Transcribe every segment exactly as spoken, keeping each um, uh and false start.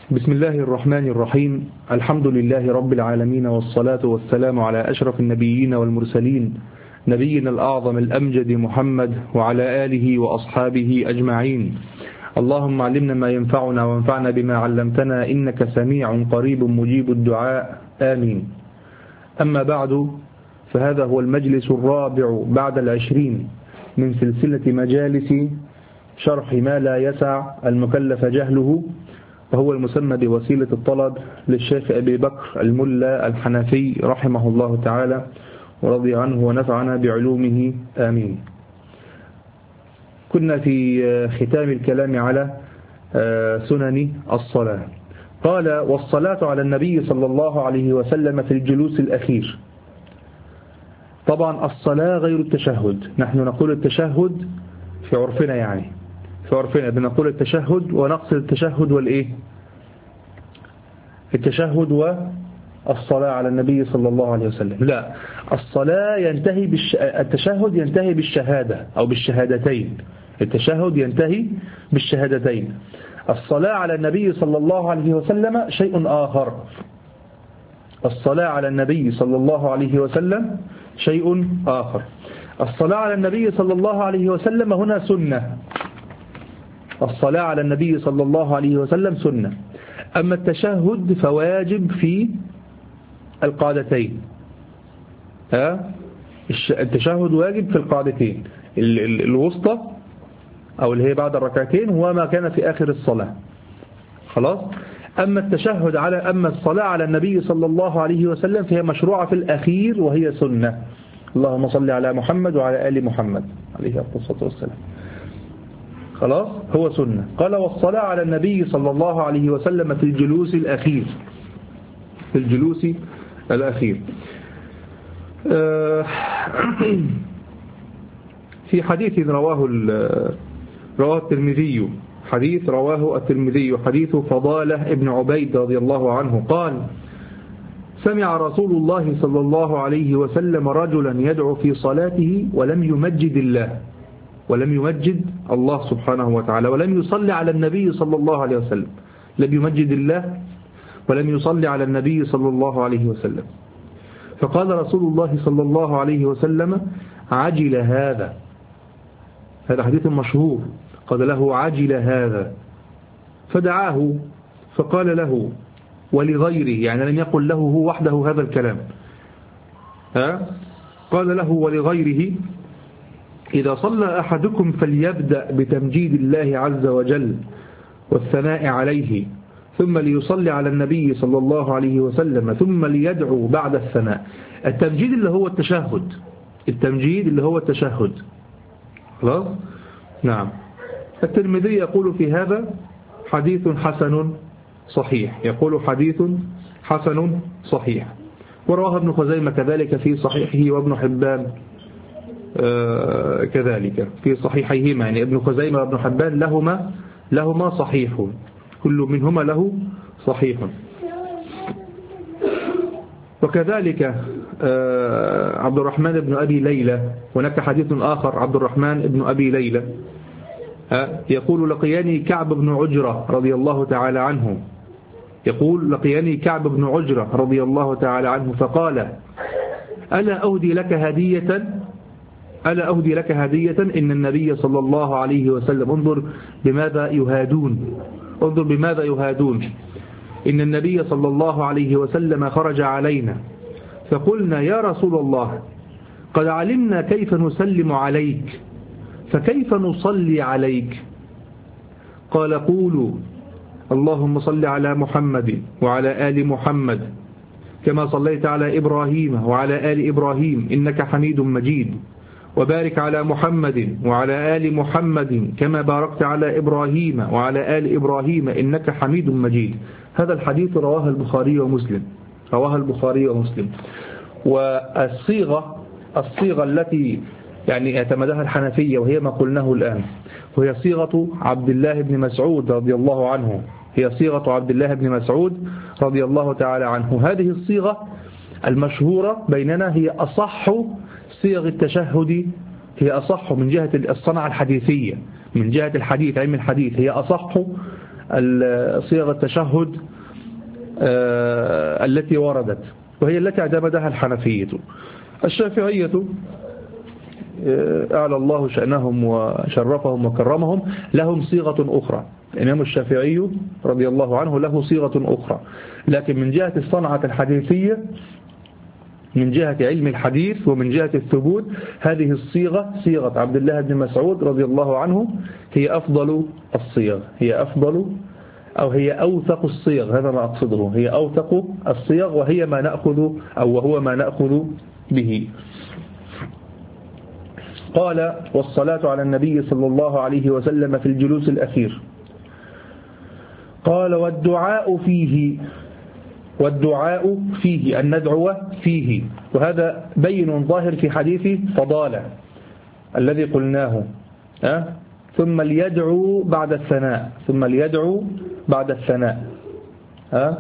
بسم الله الرحمن الرحيم. الحمد لله رب العالمين، والصلاة والسلام على أشرف النبيين والمرسلين، نبينا الأعظم الأمجد محمد وعلى آله وأصحابه أجمعين. اللهم علمنا ما ينفعنا وانفعنا بما علمتنا، إنك سميع قريب مجيب الدعاء، آمين. أما بعد، فهذا هو المجلس الرابع بعد العشرين من سلسلة مجالس شرح ما لا يسع المكلف جهله، وهو المسمى بوسيلة الطلب للشيخ أبي بكر الملا الحنفي رحمه الله تعالى ورضي عنه ونفعنا بعلومه، آمين. كنا في ختام الكلام على سنن الصلاة. قال: والصلاة على النبي صلى الله عليه وسلم في الجلوس الأخير. طبعا الصلاة غير التشهد، نحن نقول التشهد في عرفنا، يعني في عرفنا بنقول التشهد ونقصد التشهد والإيه التشهد والصلاة على النبي صلى الله عليه وسلم. لا، الصلاة ينتهي بالش... التشهد ينتهي بالشهادة أو بالشهادتين. التشهد ينتهي بالشهادتين. الصلاة على النبي صلى الله عليه وسلم شيء آخر. الصلاة على النبي صلى الله عليه وسلم شيء آخر. الصلاة على النبي صلى الله عليه وسلم هنا سنة. الصلاة على النبي صلى الله عليه وسلم سنة. أما التشهد فواجب في القاعدتين. ها؟ التشهد واجب في القاعدتين، الوسطى أو اللي هي بعد الركعتين، هو ما كان في آخر الصلاة. خلاص. أما التشهد على أما الصلاة على النبي صلى الله عليه وسلم فهي مشروعة في الأخير وهي سنة. اللهم صل على محمد وعلى آل محمد عليه الصلاة والسلام. خلاص، هو سنة. قال: والصلاة على النبي صلى الله عليه وسلم في الجلوس الأخير. في الجلوس الأخير. في حديث رواه رواه الترمذي، حديث رواه الترمذي حديث فضالة ابن عبيد رضي الله عنه قال: سمع رسول الله صلى الله عليه وسلم رجلا يدعو في صلاته ولم يمجد الله ولم يمجد الله سبحانه وتعالى ولم يصلي على النبي صلى الله عليه وسلم. لم يمجد الله ولم يصلي على النبي صلى الله عليه وسلم. فقال رسول الله صلى الله عليه وسلم: عجل هذا. هذا حديث مشهور. قال له: عجل هذا. فدعاه فقال له ولغيره، يعني لم يقل له هو وحده هذا الكلام. ها؟ قال له ولغيره: إذا صلى أحدكم فليبدأ بتمجيد الله عز وجل والثناء عليه، ثم ليصلي على النبي صلى الله عليه وسلم، ثم ليدعو بعد الثناء. التمجيد اللي هو التشهد. التمجيد اللي هو التشهد. خلاص؟ نعم. الترمذي يقول في هذا حديث حسن صحيح. يقول حديث حسن صحيح. ورواه ابن خزيمة كذلك في صحيحه، وابن حبان آه كذلك في صحيحيهما. يعني ابن خزيمة وابن حبان لهما لهما صحيح، كل منهما له صحيح. وكذلك آه عبد الرحمن بن أبي ليلى. هناك حديث آخر عبد الرحمن بن أبي ليلى آه يقول: لقياني كعب بن عجرة رضي الله تعالى عنه. يقول: لقياني كعب بن عجرة رضي الله تعالى عنه فقال: ألا أهدي لك هدية ألا أهدي لك هدية إن النبي صلى الله عليه وسلم. انظر بماذا يهادون انظر بماذا يهادون إن النبي صلى الله عليه وسلم خرج علينا فقلنا: يا رسول الله، قد علمنا كيف نسلم عليك، فكيف نصلي عليك؟ قال: قولوا: اللهم صل على محمد وعلى آل محمد كما صليت على إبراهيم وعلى آل إبراهيم إنك حميد مجيد، وبارك على محمد وعلى آل محمد كما باركت على إبراهيم وعلى آل إبراهيم إنك حميد مجيد. هذا الحديث رواه البخاري ومسلم. رواه البخاري ومسلم. والصيغة الصيغة التي يعني اعتمدها الحنفية وهي ما قلناه الآن، وهي صيغة عبد الله بن مسعود رضي الله عنه. هي صيغة عبد الله بن مسعود رضي الله تعالى عنه. هذه الصيغة المشهورة بيننا هي أصح صيغ التشهد، هي أصح من جهة الصنعة الحديثية، من جهة الحديث، علم الحديث، هي أصح صيغ التشهد التي وردت، وهي التي اعتمدها الحنفية. الشافعية أعلى الله شأنهم وشرفهم وكرمهم لهم صيغة أخرى. الإمام الشافعي رضي الله عنه له صيغة أخرى، لكن من جهة الصنعة الحديثية، من جهة علم الحديث ومن جهة الثبوت، هذه الصيغة صيغة عبد الله بن مسعود رضي الله عنه هي أفضل الصيغ، هي أفضل أو هي أوثق الصيغ، هذا ما أقصده، هي أوثق الصيغ، وهي ما نأخذ أو وهو ما نأخذ به. قال: والصلاة على النبي صلى الله عليه وسلم في الجلوس الأخير. قال: والدعاء فيه، والدعاء فيه أن ندعو فيه، وهذا بين ظاهر في حديث فضالة الذي قلناه. أه؟ ثم ليدعو بعد الثناء، ثم ليدعو بعد الثناء. أه؟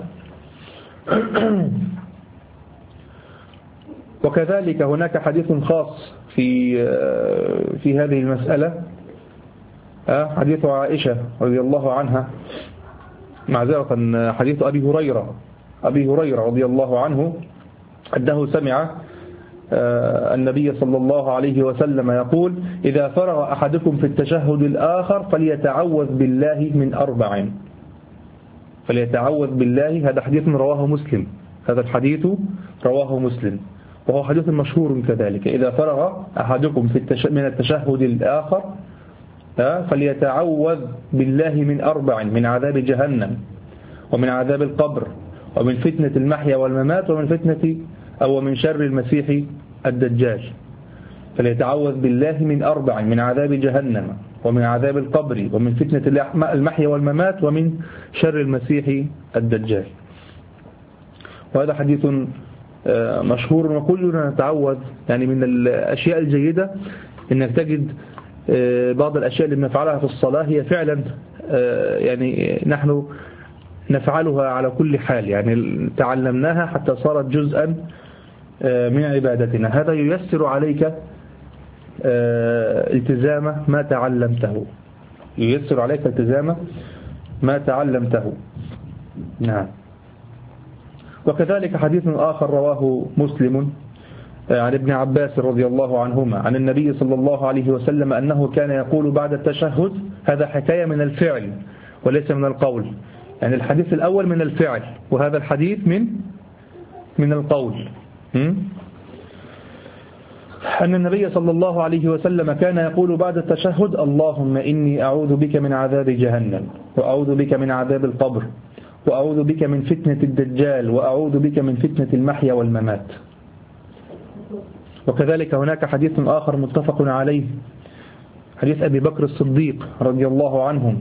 وكذلك هناك حديث خاص في في هذه المسألة، حديث عائشة رضي الله عنها، معذرة حديث أبي هريرة أبي هريرة رضي الله عنه أنه سمع النبي صلى الله عليه وسلم يقول: إذا فرغ أحدكم في التشهد الآخر فليتعوذ بالله من أربع. فليتعوذ بالله، هذا حديث رواه مسلم، هذا الحديث رواه مسلم، وهو حديث مشهور كذلك. إذا فرغ أحدكم في التش... من التشهد الآخر فليتعوذ بالله من أربع: من عذاب جهنم، ومن عذاب القبر، ومن فتنة المحيا والممات، ومن فتنة أو من شر المسيح الدجال. فليتعوذ بالله من أربع: من عذاب جهنم، ومن عذاب القبر، ومن فتنة المحيا والممات، ومن شر المسيح الدجال. وهذا حديث مشهور، وكلنا نتعوذ. يعني من الأشياء الجيدة إنك تجد بعض الأشياء اللي بنفعلها في الصلاة هي فعلا يعني نحن نفعلها على كل حال، يعني تعلمناها حتى صارت جزءا من عبادتنا. هذا ييسر عليك التزام ما تعلمته، ييسر عليك التزام ما تعلمته. نعم. وكذلك حديث آخر رواه مسلم عن ابن عباس رضي الله عنهما عن النبي صلى الله عليه وسلم أنه كان يقول بعد التشهد، هذا حكاية من الفعل وليس من القول، يعني الحديث الأول من الفعل وهذا الحديث من من القول. أن النبي صلى الله عليه وسلم كان يقول بعد التشهد: اللهم إني أعوذ بك من عذاب جهنم، وأعوذ بك من عذاب القبر، وأعوذ بك من فتنة الدجال، وأعوذ بك من فتنة المحيا والممات. وكذلك هناك حديث آخر متفق عليه، حديث أبي بكر الصديق رضي الله عنه،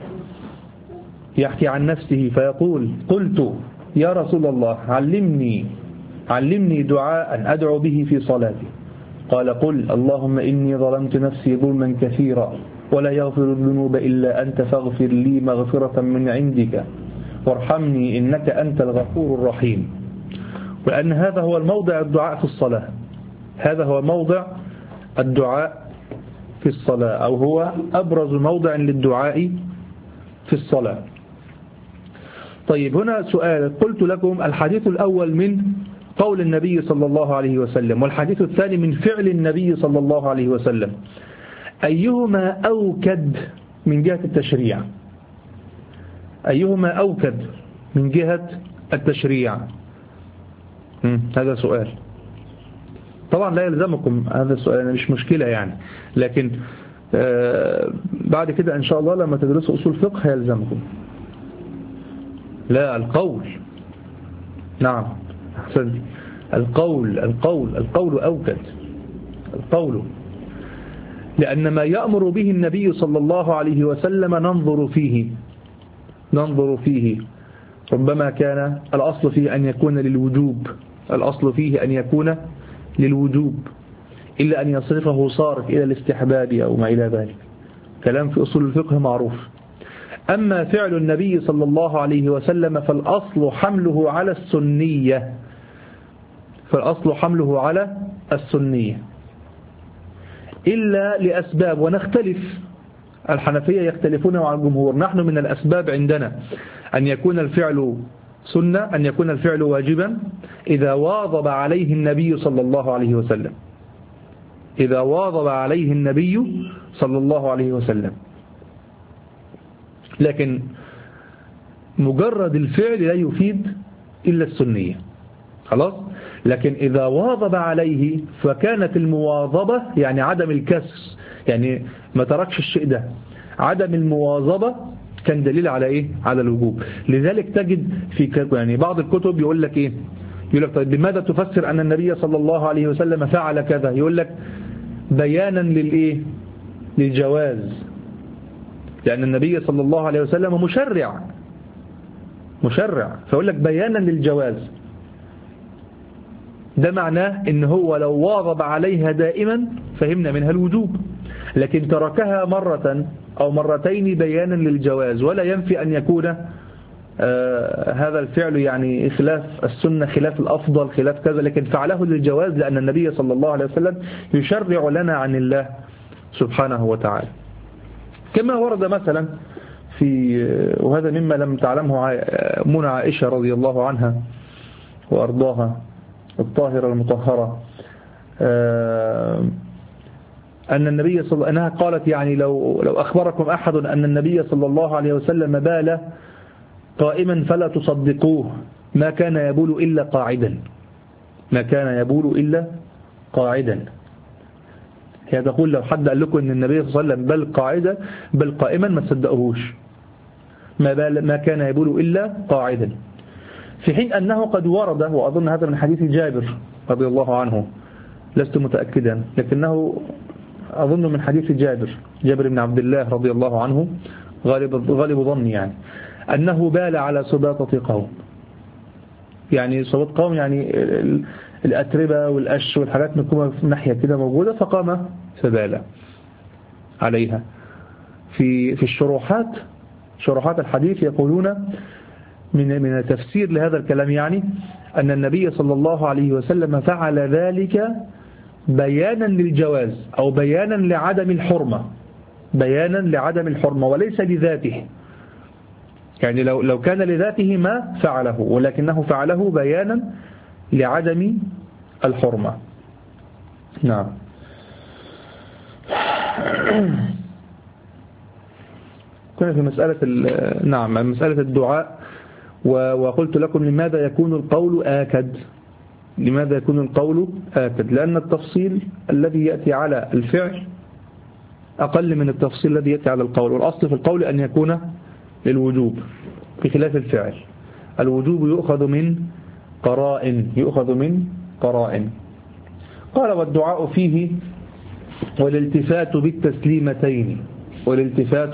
يحكي عن نفسه فيقول: قلت يا رسول الله علمني علمني دعاء أدعو به في صلاتي. قال: قل اللهم إني ظلمت نفسي ظلما كثيرا ولا يغفر الذنوب إلا أنت فاغفر لي مغفرة من عندك وارحمني إنك أنت الغفور الرحيم. وأن هذا هو الموضع الدعاء في الصلاة، هذا هو موضع الدعاء في الصلاة، أو هو أبرز موضع للدعاء في الصلاة. طيب، هنا سؤال. قلت لكم الحديث الأول من قول النبي صلى الله عليه وسلم، والحديث الثاني من فعل النبي صلى الله عليه وسلم، أيهما أوكد من جهة التشريع؟ أيهما أوكد من جهة التشريع؟ هذا سؤال. طبعا لا يلزمكم هذا السؤال، مش مشكلة يعني، لكن آه بعد كده إن شاء الله لما تدرسوا أصول فقه يلزمكم. لا، القول. نعم، أحسنت. القول القول القول أوكد، القول، لأن ما يأمر به النبي صلى الله عليه وسلم ننظر فيه ننظر فيه ربما كان الأصل فيه أن يكون للوجوب، الأصل فيه أن يكون للوجوب، إلا أن يصرفه صارف إلى الاستحباب أو ما إلى ذلك، كلام في أصول الفقه معروف. أما فعل النبي صلى الله عليه وسلم فالأصل حمله على السنية، فالأصل حمله على السنية إلا لأسباب، ونختلف الحنفية يختلفون مع الجمهور. نحن من الأسباب عندنا أن يكون الفعل سنة، أن يكون الفعل واجبا إذا واظب عليه النبي صلى الله عليه وسلم، إذا واظب عليه النبي صلى الله عليه وسلم. لكن مجرد الفعل لا يفيد إلا السنية، خلاص. لكن إذا واظب عليه فكانت المواظبة يعني عدم الكسر، يعني ما تركش الشيء ده، عدم المواظبة كان دليل على إيه؟ على الوجوب. لذلك تجد في يعني بعض الكتب يقول لك إيه؟ يقول لك طيب بماذا تفسر أن النبي صلى الله عليه وسلم فعل كذا؟ يقول لك بيانا للإيه؟ للجواز، لأن النبي صلى الله عليه وسلم مشرع مشرع فيقول لك بيانا للجواز. ده معناه إن هو لو واظب عليها دائما فهمنا منها الوجوب، لكن تركها مرة أو مرتين بيانا للجواز، ولا ينفي أن يكون آه هذا الفعل يعني خلاف السنة، خلاف الأفضل، خلاف كذا، لكن فعله للجواز لأن النبي صلى الله عليه وسلم يشرع لنا عن الله سبحانه وتعالى. كما ورد مثلا في، وهذا مما لم تعلمه أمنا عائشة رضي الله عنها وأرضاها الطاهرة المطهرة، أن النبي صلى الله عليه وسلم أنها قالت يعني لو لو أخبركم أحد أن النبي صلى الله عليه وسلم بال قائما فلا تصدقوه، ما كان يبول إلا قاعدا، ما كان يبول إلا قاعدا. هي تقول لو حد قال لكم أن النبي صلى الله عليه وسلم بل قاعدا بل قائما ما تصدقوهوش، ما, بال ما كان يبول إلا قاعدا. في حين أنه قد ورد، وأظن هذا من حديث جابر رضي الله عنه، لست متأكدا لكنه أظن من حديث جابر جابر بن عبد الله رضي الله عنه، غالب, غالب ظني يعني أنه بال على سباطة قوم، يعني سباطة قوم يعني الأتربة والأش والحاجات مكومة في ناحية كده موجودة، فقام فبال عليها. في في الشروحات شروحات الحديث يقولون من من التفسير لهذا الكلام يعني أن النبي صلى الله عليه وسلم فعل ذلك بيانا للجواز أو بيانا لعدم الحرمة، بيانا لعدم الحرمة وليس لذاته، يعني لو لو كان لذاته ما فعله، ولكنه فعله بيانا لعدم الحرمة. نعم. كنا في مسألة نعم مسألة الدعاء، وقلت لكم لماذا يكون القول آكد، لماذا يكون القول آكد؟ لأن التفصيل الذي يأتي على الفعل أقل من التفصيل الذي يأتي على القول، والأصل في القول أن يكون للوجوب بخلاف الفعل. الوجوب يؤخذ من قرائن، يؤخذ من قرائن. قال والدعاء فيه والالتفات بالتسليمتين، والالتفات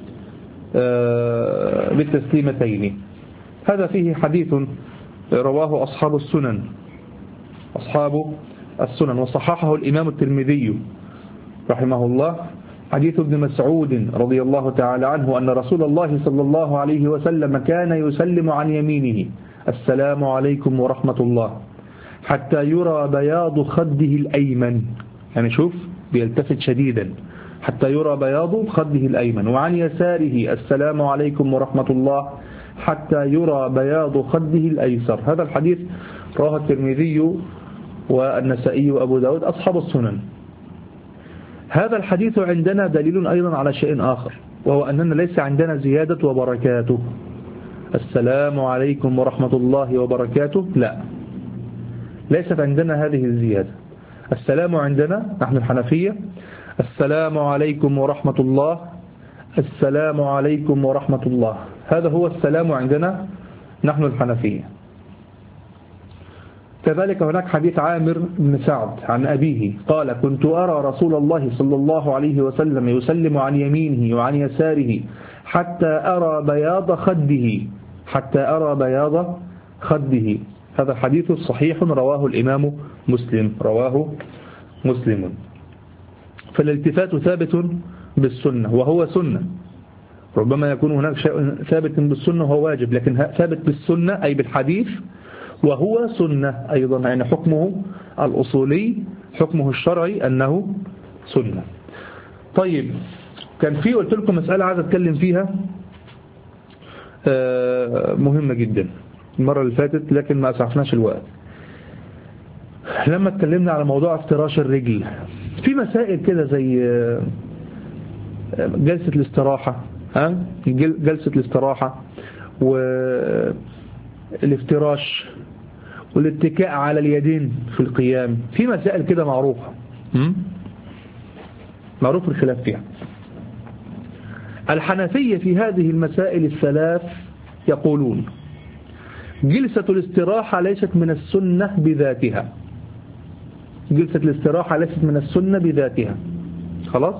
بالتسليمتين. هذا فيه حديث رواه أصحاب السنن أصحاب السنن وصححه الإمام الترمذي رحمه الله، حديث ابن مسعود رضي الله تعالى عنه أن رسول الله صلى الله عليه وسلم كان يسلم عن يمينه السلام عليكم ورحمة الله حتى يرى بياض خده الأيمن، يعني شوف بيلتفت شديدا حتى يرى بياض خده الأيمن، وعن يساره السلام عليكم ورحمة الله حتى يرى بياض خده الأيسر. هذا الحديث رواه الترمذي والنسائي وأبو داود أصحاب السنن. هذا الحديث عندنا دليل أيضا على شيء آخر، وهو أننا ليس عندنا زيادة وبركاته السلام عليكم ورحمة الله وبركاته، لا، ليست عندنا هذه الزيادة. السلام عندنا نحن الحنفية السلام عليكم ورحمة الله، السلام عليكم ورحمة الله، هذا هو السلام عندنا نحن الحنفية. كذلك هناك حديث عامر بن سعد عن أبيه قال كنت أرى رسول الله صلى الله عليه وسلم يسلم عن يمينه وعن يساره حتى أرى بياض خده حتى أرى بياض خده. هذا حديث صحيح رواه الإمام مسلم رواه مسلم. فالالتفات ثابت بالسنة وهو سنة، ربما يكون هناك شيء ثابت بالسنة وهو واجب، لكن ثابت بالسنة أي بالحديث وهو سنة أيضا، يعني حكمه الأصولي حكمه الشرعي أنه سنة. طيب كان في قلت لكم مسألة عايز أتكلم فيها مهمة جدا المرة اللي فاتت، لكن ما أسعفناش الوقت. لما اتكلمنا على موضوع افتراش الرجل، في مسائل كده زي جلسة الاستراحة، ها جلسة الاستراحة والافتراش والاتكاء على اليدين في القيام، في مسائل كده معروفة معروف الخلاف فيها. الحنفية في هذه المسائل الثلاث يقولون جلسة الاستراحة ليست من السنة بذاتها، جلسة الاستراحة ليست من السنة بذاتها، خلاص.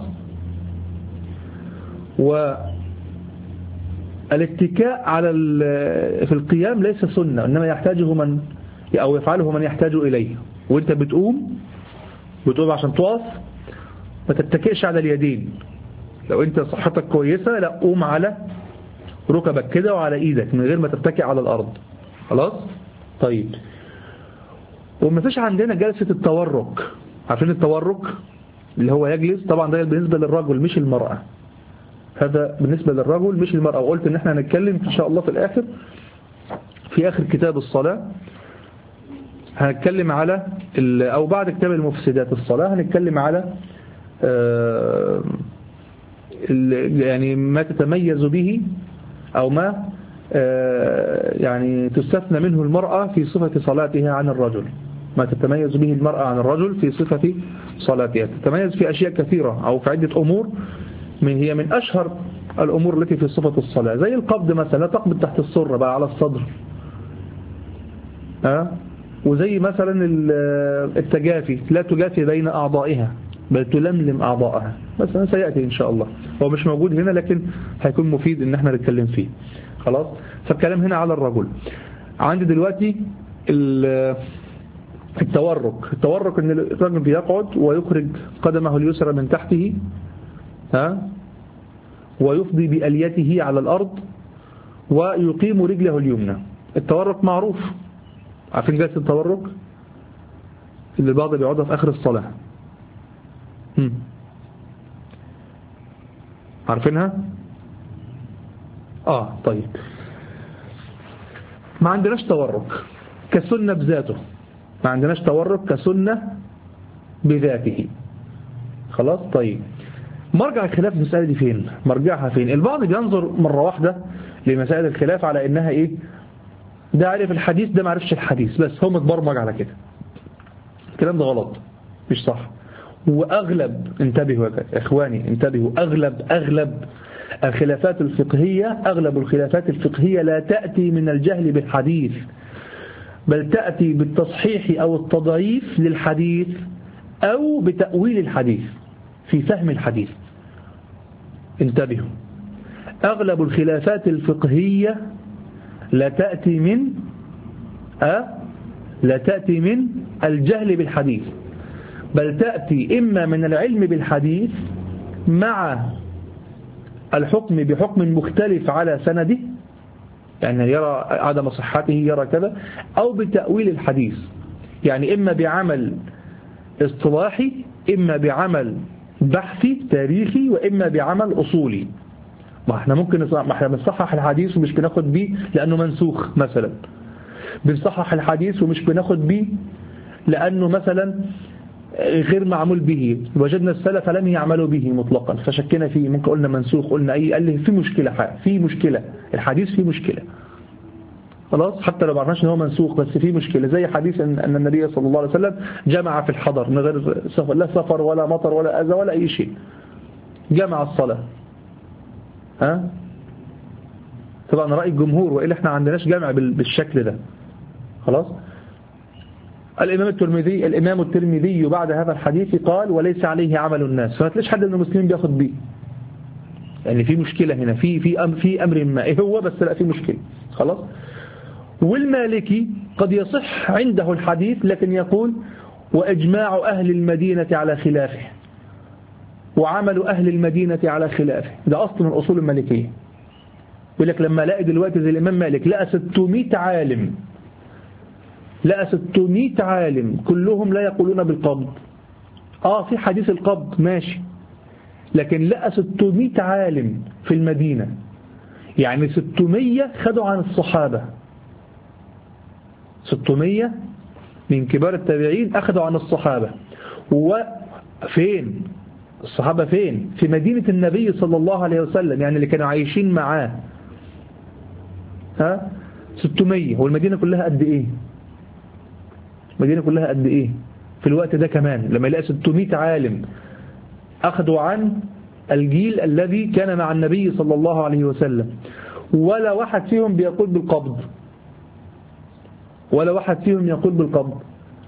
والاتكاء على في القيام ليس سنة، إنما يحتاجه من أو يفعله من يحتاج إليه. وانت بتقوم بتقوم عشان تقف ما تتكئش على اليدين. لو انت صحتك كويسة لا، قوم على ركبك كده وعلى ايدك من غير ما تتكئ على الارض، خلاص. طيب، وما فيش عندنا جلسة التورك. عارفين التورك اللي هو يجلس؟ طبعا ده بالنسبة للرجل مش المرأة، هذا بالنسبة للرجل مش المرأة. وقلت ان احنا هنتكلم ان شاء الله في الاخر، في اخر كتاب الصلاة هنتكلم على او بعد كتاب المفسدات الصلاة هنتكلم على آه يعني ما تتميز به أو ما يعني تستثنى منه المرأة في صفة صلاتها عن الرجل، ما تتميز به المرأة عن الرجل في صفة صلاتها. تتميز في أشياء كثيرة أو في عدة أمور، من هي من أشهر الأمور التي في صفة الصلاة، زي القبض مثلا، لا تقبض تحت السرة بقى على الصدر، ها، وزي مثلا التجافي، لا تجافي بين أعضائها بل تلملم أعضائها، بس أنا سيأتي إن شاء الله. هو مش موجود هنا لكن هيكون مفيد إن احنا نتكلم فيه، خلاص. فالكلام هنا على الرجل. عندي دلوقتي التورك. التورك إن الرجل بيقعد ويخرج قدمه اليسرى من تحته، ها، ويفضي بأليته على الأرض ويقيم رجله اليمنى. التورك معروف، عارفين جلسة التورك اللي البعض بيقعدها في آخر الصلاة؟ هم. عارفينها؟ آه طيب. ما عندناش تورك كسنة بذاته، ما عندناش تورك كسنة بذاته، خلاص. طيب، مرجع الخلاف في المسألة دي فين؟ مرجعها فين؟ البعض بينظر مرة واحدة لمسائل الخلاف على إنها إيه؟ ده عارف الحديث، ده ما عرفش الحديث، بس هو متبرمج على كده. الكلام ده غلط، مش صح. وأغلب، انتبهوا يا إخواني انتبهوا، أغلب أغلب الخلافات الفقهية أغلب الخلافات الفقهية لا تأتي من الجهل بالحديث، بل تأتي بالتصحيح أو التضعيف للحديث أو بتأويل الحديث في فهم الحديث. انتبهوا، أغلب الخلافات الفقهية لا تأتي من أه لا تأتي من الجهل بالحديث، بل تأتي إما من العلم بالحديث مع الحكم بحكم مختلف على سنده، يعني يرى عدم صحته يرى كذا، أو بتأويل الحديث، يعني إما بعمل اصطلاحي، إما بعمل بحثي تاريخي، وإما بعمل أصولي. ما احنا ممكن ما احنا بنصحح الحديث ومش بناخد بيه لأنه منسوخ مثلا، بنصحح الحديث ومش بناخد بيه لأنه مثلا غير معمول به، وجدنا السلف لم يعملوا به مطلقا فشكنا فيه، ممكن قلنا منسوخ، قلنا أي، قال لي في مشكلة، في مشكلة الحديث، في مشكلة، خلاص. حتى لو ما عرفناش ان هو منسوخ بس في مشكلة، زي حديث ان أن النبي صلى الله عليه وسلم جمع في الحضر من غير سفر، لا سفر ولا مطر ولا أذى ولا أي شيء، جمع الصلاة، ها. طبعا رأي الجمهور، وإلا احنا عندناش جمع بالشكل ده، خلاص. الإمام الترمذي الإمام الترمذي بعد هذا الحديث قال وليس عليه عمل الناس، فما تلاقيش حد من المسلمين بياخد بيه، يعني في مشكلة هنا، في في أمر في أمر ما، إيه هو؟ بس لا، في مشكلة، خلاص. والمالكي قد يصح عنده الحديث لكن يقول وإجماع أهل المدينة على خلافه، وعمل أهل المدينة على خلافه، ده أصل من أصول المالكية. يقول لك لما لاقي دلوقتي زي الإمام مالك لقى ستمائة عالم، لقى ستمائة عالم كلهم لا يقولون بالقبض، آه في حديث القبض ماشي، لكن لقى ستمائة عالم في المدينة، يعني ستمائة خدوا عن الصحابة، ستمائة من كبار التابعين أخذوا عن الصحابة. وفين الصحابة؟ فين؟ في مدينة النبي صلى الله عليه وسلم، يعني اللي كانوا عايشين معاه. ها ستمائة، والمدينة كلها قد إيه؟ المدينة كلها قد إيه في الوقت ده كمان، لما يلاقي ستمائة عالم أخذوا عن الجيل الذي كان مع النبي صلى الله عليه وسلم، ولا واحد فيهم بيقول بالقبض، ولا واحد فيهم يقول بالقبض.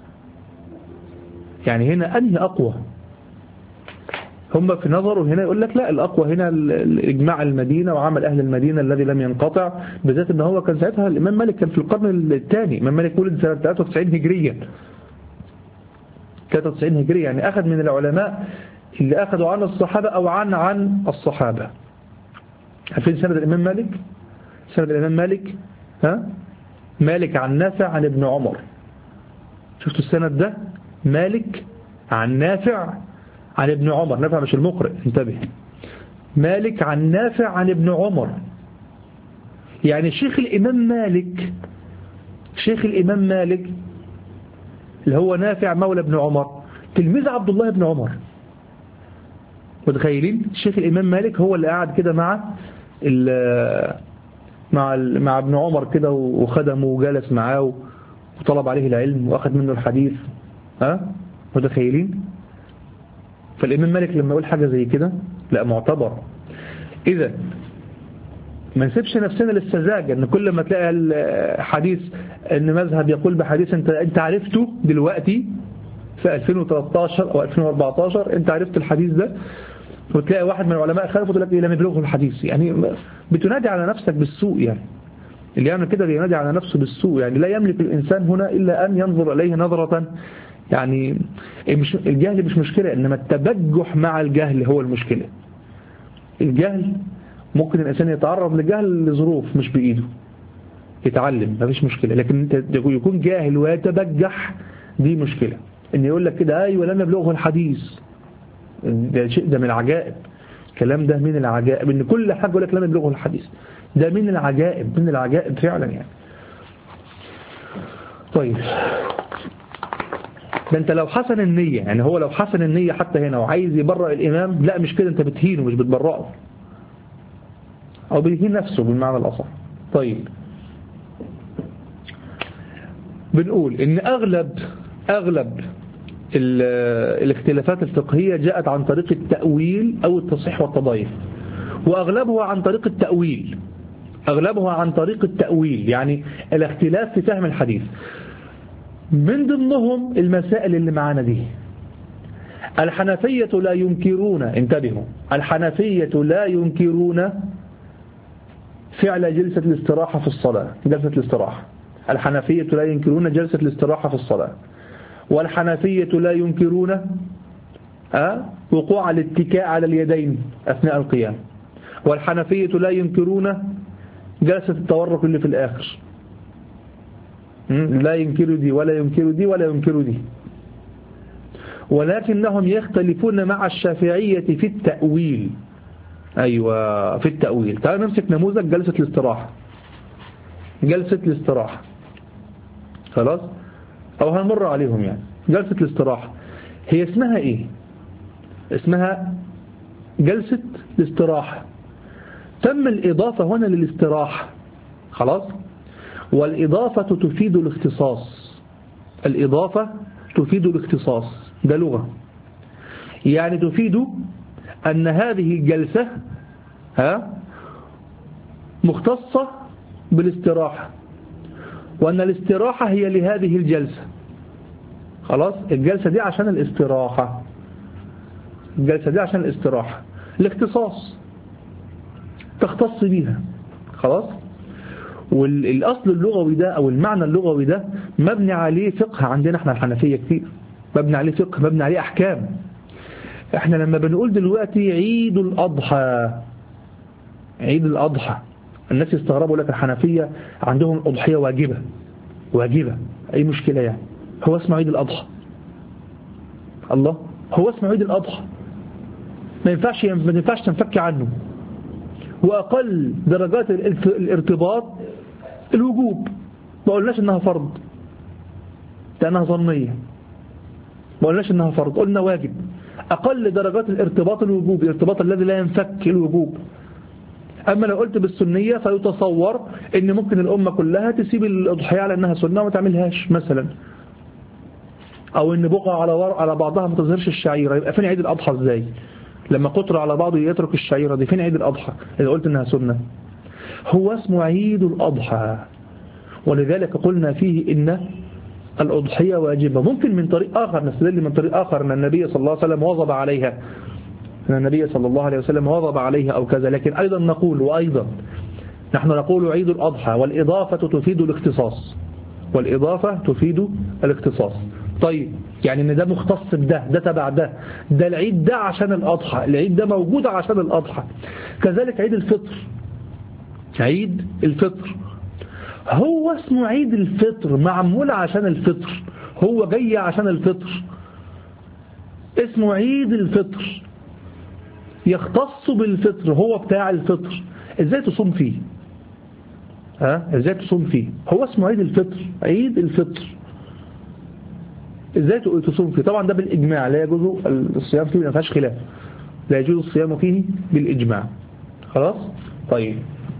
يعني هنا أنهي أقوى؟ هم في نظره هنا يقول لك لا، الأقوى هنا الإجماع المدينة وعمل أهل المدينة الذي لم ينقطع، بالذات أنه هو كان ساعتها الإمام مالك كان في القرن الثاني. الإمام مالك ولد سنة ثلاثة وتسعين هجريا، ثلاثة وتسعين هجريا، يعني أخذ من العلماء اللي أخذوا عن الصحابة أو عن عن الصحابة. عارفين سند الإمام مالك؟ سند الإمام مالك ها؟ مالك عن نافع عن ابن عمر. شفتوا السند ده؟ مالك عن نافع عن ابن عمر، نافع مش المقرئ، انتبه، مالك عن نافع عن ابن عمر. يعني شيخ الإمام مالك، شيخ الإمام مالك اللي هو نافع مولى ابن عمر تلميذ عبد الله بن عمر. متخيلين؟ شيخ الإمام مالك هو اللي قاعد كده مع مع مع ابن عمر كده وخدمه وجلس معاه وطلب عليه العلم وأخذ منه الحديث. ها؟ متخيلين؟ فالإمام مالك لما يقول حاجة زي كده لا، معتبر. إذا ما نسيبش نفسنا للسذاجة ان كل ما تلاقي الحديث ان مذهب يقول بحديث انت انت عرفته دلوقتي في ألفين وثلاثة عشر او ألفين وأربعة عشر، انت عرفت الحديث ده، وتلاقي واحد من العلماء خالفه تقول لك لم يبلغه الحديث. يعني بتنادي على نفسك بالسوء، يعني اللي يعمل كده بينادي على نفسه بالسوء. يعني لا يملك الإنسان هنا إلا أن ينظر إليه نظرة، يعني الجهل مش مشكلة، إنما التبجح مع الجهل هو المشكلة. الجهل ممكن الإنسان يتعرض لجهل لظروف مش بإيده، يتعلم مفيش مشكلة، لكن يكون جاهل ويتبجح دي مشكلة. إن يقول لك كده أيوة لم يبلغه الحديث، ده شيء ده من العجائب. الكلام ده من العجائب، إن كل حاجة يقول لك لم يبلغه الحديث، ده من العجائب، من العجائب فعلا يعني. طيب ده انت لو حسن النية، يعني هو لو حسن النية حتى هنا وعايز يبرأ الإمام، لا مش كده، انت بتهينه مش بتبرأه، او بيهين نفسه بالمعنى الأصح. طيب بنقول ان اغلب اغلب الاختلافات الفقهية جاءت عن طريق التأويل او التصحيح والتضعيف، واغلبها عن طريق التأويل، اغلبها عن طريق التأويل، يعني الاختلاف في فهم الحديث. من ضمنهم المسائل اللي معانا دي. الحنفية لا ينكرون، انتبهوا، الحنفية لا ينكرون فعل جلسة الاستراحة في الصلاة، جلسة الاستراحة. الحنفية لا ينكرون جلسة الاستراحة في الصلاة، والحنفية لا ينكرون أه؟ وقوع الاتكاء على اليدين أثناء القيام، والحنفية لا ينكرون جلسة التورك اللي في الآخر، لا ينكر دي ولا ينكر دي ولا ينكر دي. ولكنهم يختلفون مع الشافعية في التأويل. أيوة في التأويل. تعال نمسك نموذج جلسة الاستراحة. جلسة الاستراحة خلاص، أو هنمر عليهم. يعني جلسة الاستراحة هي اسمها إيه؟ اسمها جلسة الاستراحة. تم الإضافة هنا للاستراحة خلاص، والإضافة تفيد الاختصاص. الإضافة تفيد الاختصاص، ده لغة، يعني تفيد أن هذه الجلسة ها مختصة بالاستراحة، وأن الاستراحة هي لهذه الجلسة. خلاص، الجلسة دي عشان الاستراحة، الجلسة دي عشان الاستراحة، الاختصاص تختص بيها. خلاص، والأصل اللغوي ده أو المعنى اللغوي ده مبني عليه فقه عندنا احنا الحنفية كتير، مبني عليه فقه، مبني عليه أحكام. احنا لما بنقول دلوقتي عيد الأضحى، عيد الأضحى، الناس يستغربوا لك الحنفية عندهم الأضحية واجبة، واجبة أي مشكلة يعني؟ هو اسمه عيد الأضحى، الله، هو اسمه عيد الأضحى، ما ينفعش ما ينفعش تنفك عنه. وأقل درجات الارتباط الوجوب، ما قلناش إنها فرض لأنها ظنية، ما قلناش إنها فرض، قلنا واجب. أقل درجات الارتباط الوجوب، الارتباط الذي لا ينفك الوجوب. أما لو قلت بالسنية فيتصور إن ممكن الأمة كلها تسيب الأضحية على أنها سنة وما تعملهاش مثلا، أو إن بقى على على بعضها ما تظهرش الشعيرة. يبقى فين عيد الأضحى إزاي لما قطر على بعضه يترك الشعيرة دي؟ فين عيد الأضحى إذا قلت إنها سنة؟ هو اسمه عيد الأضحى، ولذلك قلنا فيه إن الأضحية واجبة. ممكن من طريق آخر نستدل من طريق آخر أن النبي صلى الله عليه وسلم واظب عليها، أن النبي صلى الله عليه وسلم واظب عليها أو كذا. لكن أيضا نقول وأيضا نحن نقول عيد الأضحى، والإضافة تفيد الاختصاص، والإضافة تفيد الاختصاص. طيب يعني ان ده مختص بده، ده تبع ده، ده العيد ده عشان الأضحى، العيد ده موجود عشان الأضحى. كذلك عيد الفطر، عيد الفطر هو اسمه عيد الفطر، معمول عشان الفطر، هو جاي عشان الفطر، اسمه عيد الفطر، يختص بالفطر، هو بتاع الفطر. ازاي تصوم فيه؟ ها ازاي تصوم فيه؟ هو اسمه عيد الفطر، عيد الفطر، ازاي تصوم فيه؟ طبعا ده بالإجماع، لا يجوز الصيام فيه، ما فيهاش خلاف، لا يجوز الصيام فيه بالإجماع. خلاص طيب.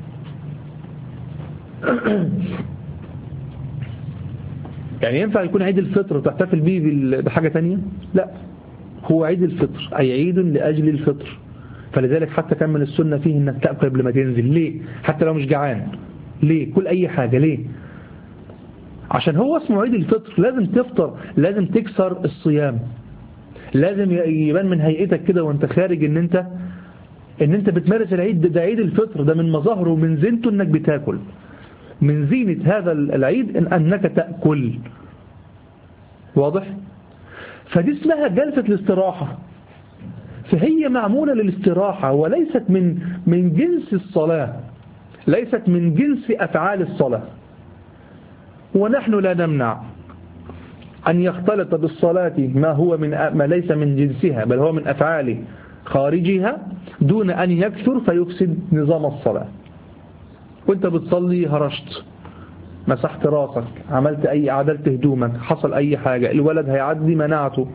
يعني ينفع يكون عيد الفطر تحتفل به بحاجة تانية؟ لا، هو عيد الفطر أي عيد لأجل الفطر. فلذلك حتى كان من السنة فيه انك تأكل قبل ما تنزل. ليه؟ حتى لو مش جعان، ليه؟ كل أي حاجة. ليه؟ عشان هو اسمه عيد الفطر، لازم تفطر، لازم تكسر الصيام، لازم يبان من هيئتك كده وانت خارج ان انت ان انت بتمارس العيد ده, ده عيد الفطر، ده من مظاهره ومن زينته انك بتاكل، من زينة هذا العيد إن أنك تأكل. واضح؟ فدي اسمها جلسة الاستراحة، فهي معمولة للاستراحة وليست من من جنس الصلاة، ليست من جنس أفعال الصلاة. ونحن لا نمنع أن يختلط بالصلاة ما هو من ما ليس من جنسها، بل هو من أفعال خارجها، دون أن يكثر فيفسد نظام الصلاة. وانت بتصلي هرشت، مسحت راسك، عملت أي عدلت هدومك، حصل أي حاجة، الولد هيعدي منعته،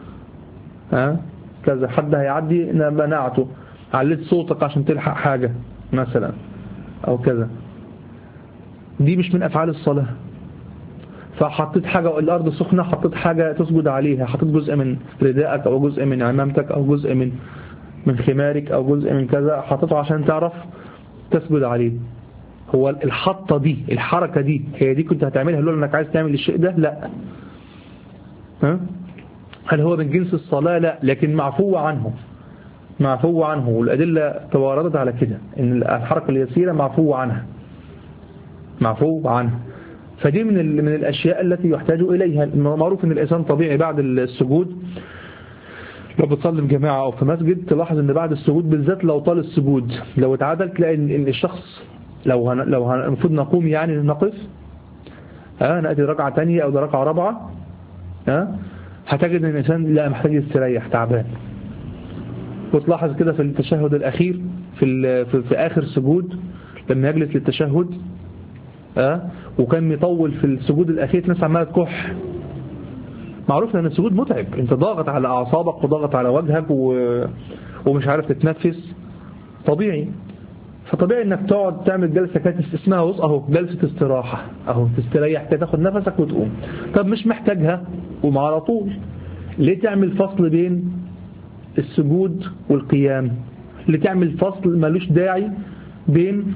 ها كذا، حد هيعدي منعته، عليت صوتك عشان تلحق حاجة مثلا أو كذا، دي مش من أفعال الصلاة. فحطيت حاجة، الأرض سخنة، حطيت حاجة تسجد عليها، حطيت جزء من ردائك أو جزء من عمامتك أو جزء من من خمارك أو جزء من كذا، حطيته عشان تعرف تسجد عليه. هو الحطة دي، الحركة دي، هي دي كنت هتعملها لولا انك عايز تعمل الشيء ده؟ لا. ها؟ هل هو من جنس الصلاة؟ لا، لكن معفو عنه، معفو عنه، والأدلة تواردت على كده ان الحركة اليسيرة معفو عنها، معفو عنها. فدي من من الأشياء التي يحتاج إليها. معروف ان الإنسان طبيعي بعد السجود لو بتصلي في جماعة أو في مسجد، تلاحظ ان بعد السجود بالذات لو طال السجود، لو اتعدل تلاقي ان الشخص لو هن... لو المفروض نقوم يعني نقف، ها نأتي ركعة تانية أو ده ركعة رابعة، ها هتجد ان الإنسان لا محتاج يستريح، تعبان. وتلاحظ كده في التشهد الأخير في ال... في... في آخر سجود لما يجلس للتشهد، ها وكان مطول في السجود الأخير، ناس عمالة تكح. معروف ان السجود متعب، انت ضاغط على أعصابك وضاغط على وجهك و... ومش عارف تتنفس طبيعي. فطبيعي انك تقعد تعمل جلسة كانت اسمها وص اهو جلسة استراحة، اهو تستريح كده، تاخد نفسك وتقوم. طب مش محتاجها قوم على طول. ليه تعمل فصل بين السجود والقيام؟ ليه تعمل فصل ملوش داعي بين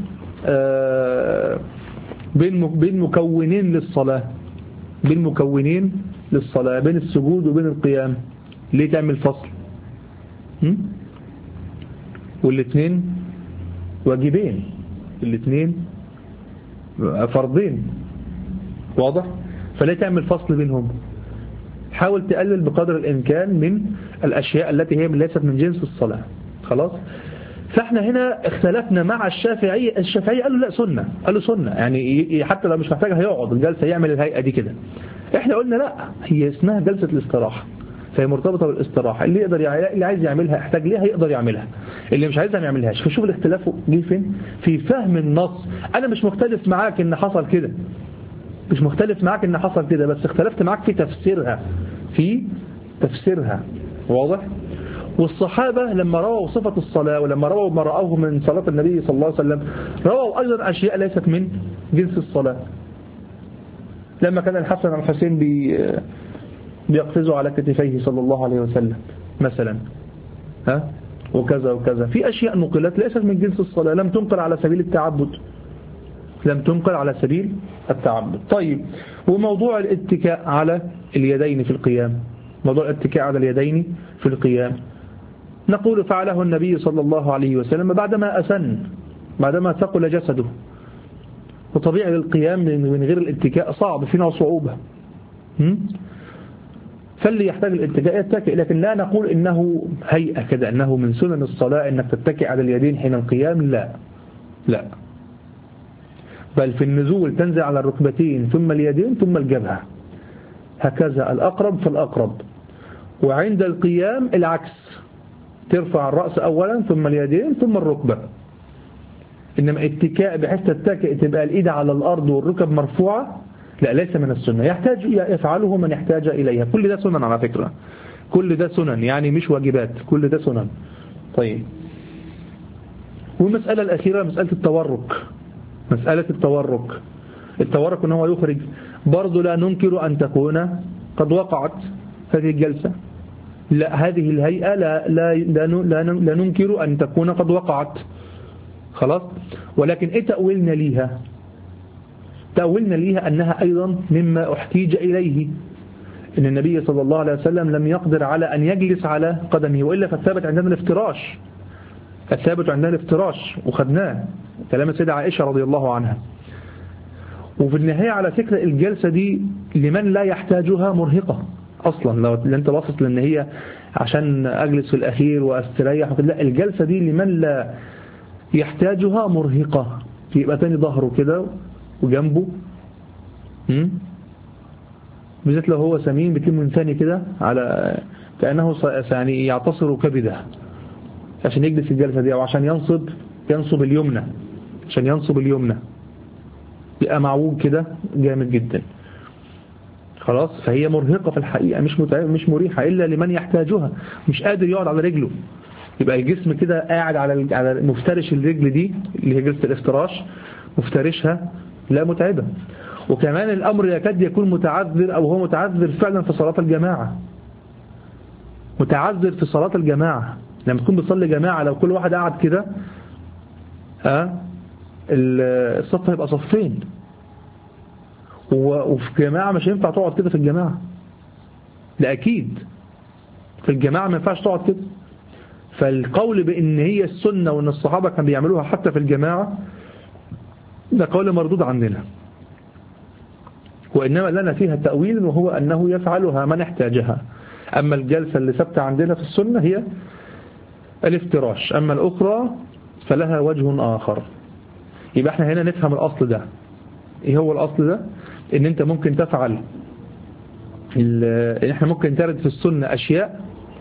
آه بين بين مكونين للصلاة، بين مكونين للصلاة، بين السجود وبين القيام؟ ليه تعمل فصل؟ والاثنين واجبين، الاثنين فرضين، واضح؟ فلا تعمل فصل بينهم. حاول تقلل بقدر الإمكان من الأشياء التي هي ليست من جنس الصلاة. خلاص؟ فاحنا هنا اختلفنا مع الشافعي. الشافعي قالوا لا سنة، قالوا سنة يعني حتى لو مش محتاجها هيقعد الجلسة يعمل الهيئة دي كده. احنا قلنا لا، هي اسمها جلسة الاستراحة، فهي مرتبطة بالاستراحة. اللي يقدر يع... اللي عايز يعملها يحتاج ليها يقدر يعملها، اللي مش عايزها ما يعملهاش. فشوف الاختلاف جه فين في فهم النص. أنا مش مختلف معاك إن حصل كده، مش مختلف معاك إن حصل كده، بس اختلفت معاك في تفسيرها، في تفسيرها. واضح؟ والصحابة لما رووا صفة الصلاة ولما رووا ما رأوه من صلاة النبي صلى الله عليه وسلم رووا أيضا أشياء ليست من جنس الصلاة. لما كان الحسن والحسين بي بيقفزوا على كتفيه صلى الله عليه وسلم مثلا، ها وكذا وكذا، في أشياء نقلت ليست من جنس الصلاة، لم تنقل على سبيل التعبد، لم تنقل على سبيل التعبد. طيب، وموضوع الاتكاء على اليدين في القيام، موضوع الاتكاء على اليدين في القيام نقول فعله النبي صلى الله عليه وسلم بعدما أسن، بعدما ثقل جسده، وطبيعي القيام من غير الاتكاء صعب، فينا صعوبة، فاللي يحتاج الاتكاء يتكئ، لكن لا نقول إنه هيئة كده أنه من سنن الصلاة أنك تتكئ على اليدين حين القيام، لا لا، بل في النزول تنزل على الركبتين ثم اليدين ثم الجبهة، هكذا الأقرب فالأقرب. وعند القيام العكس، ترفع الرأس أولا ثم اليدين ثم الركبة. إنما اتكاء بحيث تتكئ تبقى الإيد على الأرض والركب مرفوعة، لا، ليس من السنة، يحتاج يفعله من يحتاج إليها. كل ده سنن على فكرة، كل ده سنن يعني مش واجبات، كل ده سنن. طيب، والمسألة الأخيرة مسألة التورك، مسألة التورك التورك إن هو يخرج، برضو لا ننكر أن تكون قد وقعت هذه الجلسة، لا، هذه الهيئة لا, لا, لا, لا, لا ننكر أن تكون قد وقعت خلاص، ولكن إيه تأويلنا ليها؟ تأويلنا ليها أنها أيضا مما احتيج إليه، إن النبي صلى الله عليه وسلم لم يقدر على أن يجلس على قدمه، وإلا فالثابت عندنا الافتراش، الثابت عندنا الافتراش وخدناه كلام السيدة عائشة رضي الله عنها. وفي النهاية على فكرة الجلسة دي لمن لا يحتاجها مرهقة أصلا، لو أنت باصص لأن هي عشان أجلس في الأخير وأستريح وكده، لا، الجلسة دي لمن لا يحتاجها مرهقة، يبقى تاني ظهره كده وجنبه، بالذات لو هو سمين بيتم من ثاني كده على كأنه يعني يعتصر كبده عشان يجلس الجلسة دي، أو عشان ينصب ينصب اليمنى، عشان ينصب اليمنى يبقى معوج كده جامد جدا خلاص. فهي مرهقة في الحقيقة، مش مش مريحة إلا لمن يحتاجها، مش قادر يقعد على رجله، يبقى الجسم كده قاعد على على مفترش الرجل دي اللي هي جلسة الافتراش، مفترشها، لا، متعبة. وكمان الأمر يكاد يكون متعذر، أو هو متعذر فعلا في صلاة الجماعة، متعذر في صلاة الجماعة لما تكون بتصلي جماعة، لو كل واحد قاعد كده ها الصف هيبقى صفين، وفي جماعة مش هينفع تقعد كده في الجماعة، ده أكيد في الجماعة ما ينفعش تقعد كده. فالقول بأن هي السنة وأن الصحابة كانوا بيعملوها حتى في الجماعة ده قول مردود عندنا، وإنما لنا فيها تأويل، وهو أنه يفعلها من احتاجها. أما الجلسة اللي ثبت عندنا في السنة هي الافتراش، أما الأخرى فلها وجه آخر. يبقى احنا هنا نفهم الأصل ده. ايه هو الأصل ده؟ ان انت ممكن تفعل، ان احنا ممكن ترد في السنة أشياء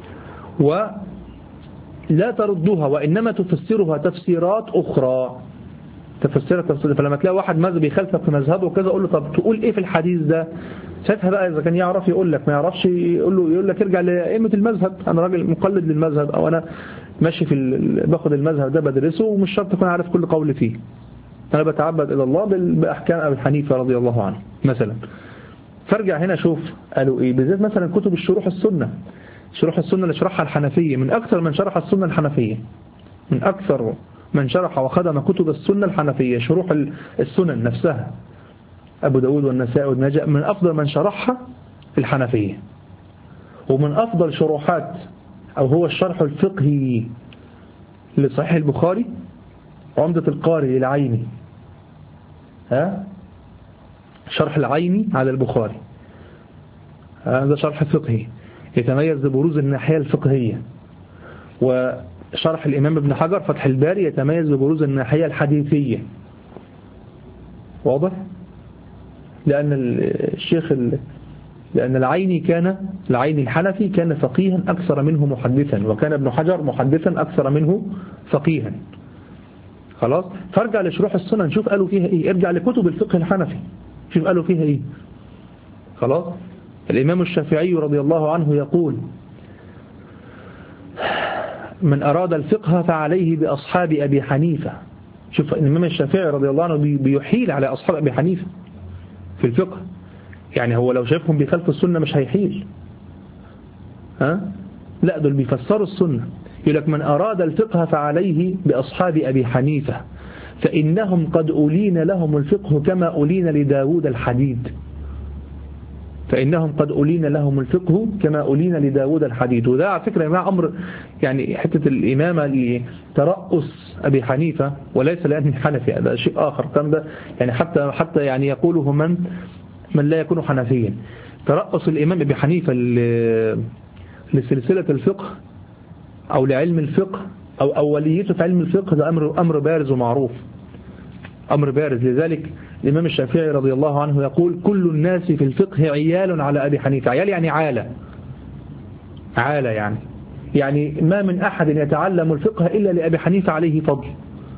ولا تردها، وإنما تفسرها تفسيرات أخرى، تفسيرها تفسير. فلما تلاقي واحد مذهب يخالفك في مذهبه وكذا، قول له طب تقول ايه في الحديث ده؟ ساعتها بقى إذا كان يعرف يقول لك، ما يعرفش يقول له يقول لك ارجع لأئمة المذهب، أنا راجل مقلد للمذهب، أو أنا ماشي في باخد المذهب ده بدرسه ومش شرط أكون عارف كل قول فيه، أنا بتعبد إلى الله بأحكام أبي حنيفة رضي الله عنه مثلا. فارجع هنا شوف قالوا إيه، بالذات مثلا كتب الشروح السنة، شروح السنة اللي شرحها الحنفية، من أكثر من شرح السنة الحنفية، من أكثر من شرح وخدم كتب السنة الحنفية، شروح السنن نفسها، أبو داود والنسائي والنجاء، من أفضل من شرحها الحنفية. ومن أفضل شروحات أو هو الشرح الفقهي لصحيح البخاري عمدة القاري العيني، ها شرح العيني على البخاري، هذا شرح فقهي يتميز ببروز الناحية الفقهية. وشرح الإمام ابن حجر فتح الباري يتميز ببروز الناحية الحديثية. واضح؟ لأن الشيخ لأن العيني كان العيني الحنفي كان فقيها أكثر منه محدثا، وكان ابن حجر محدثا أكثر منه فقيها. خلاص، فارجع لشروح السنن شوف قالوا فيها إيه، ارجع لكتب الفقه الحنفي شوف قالوا فيها إيه. خلاص. الإمام الشافعي رضي الله عنه يقول: من أراد الفقه فعليه بأصحاب أبي حنيفة. شوف الإمام الشافعي رضي الله عنه بيحيل على أصحاب أبي حنيفة في الفقه، يعني هو لو شايفهم بخلف السنة مش هيحيل، ها؟ لا دول بيفسروا السنة. يقول لك: من أراد الفقه فعليه بأصحاب أبي حنيفة فإنهم قد أولين لهم الفقه كما أولين لداود الحديد. فإنهم قد أولين لهم الفقه كما أولين لداود الحديد. وده على فكرة يا جماعة أمر، يعني حتة الإمامة لترأس أبي حنيفة، وليس لأني حنفي، هذا شيء آخر. كان ده يعني حتى حتى يعني يقوله من من لا يكون حنفيا. ترأس الإمام أبي حنيفة لسلسلة الفقه أو لعلم الفقه أو أوليته في علم الفقه، ده أمر أمر بارز ومعروف، أمر بارز. لذلك الإمام الشافعي رضي الله عنه يقول: كل الناس في الفقه عيال على أبي حنيفة. عيال يعني عالة، عالة يعني يعني ما من أحد يتعلم الفقه إلا لأبي حنيفة عليه فضل.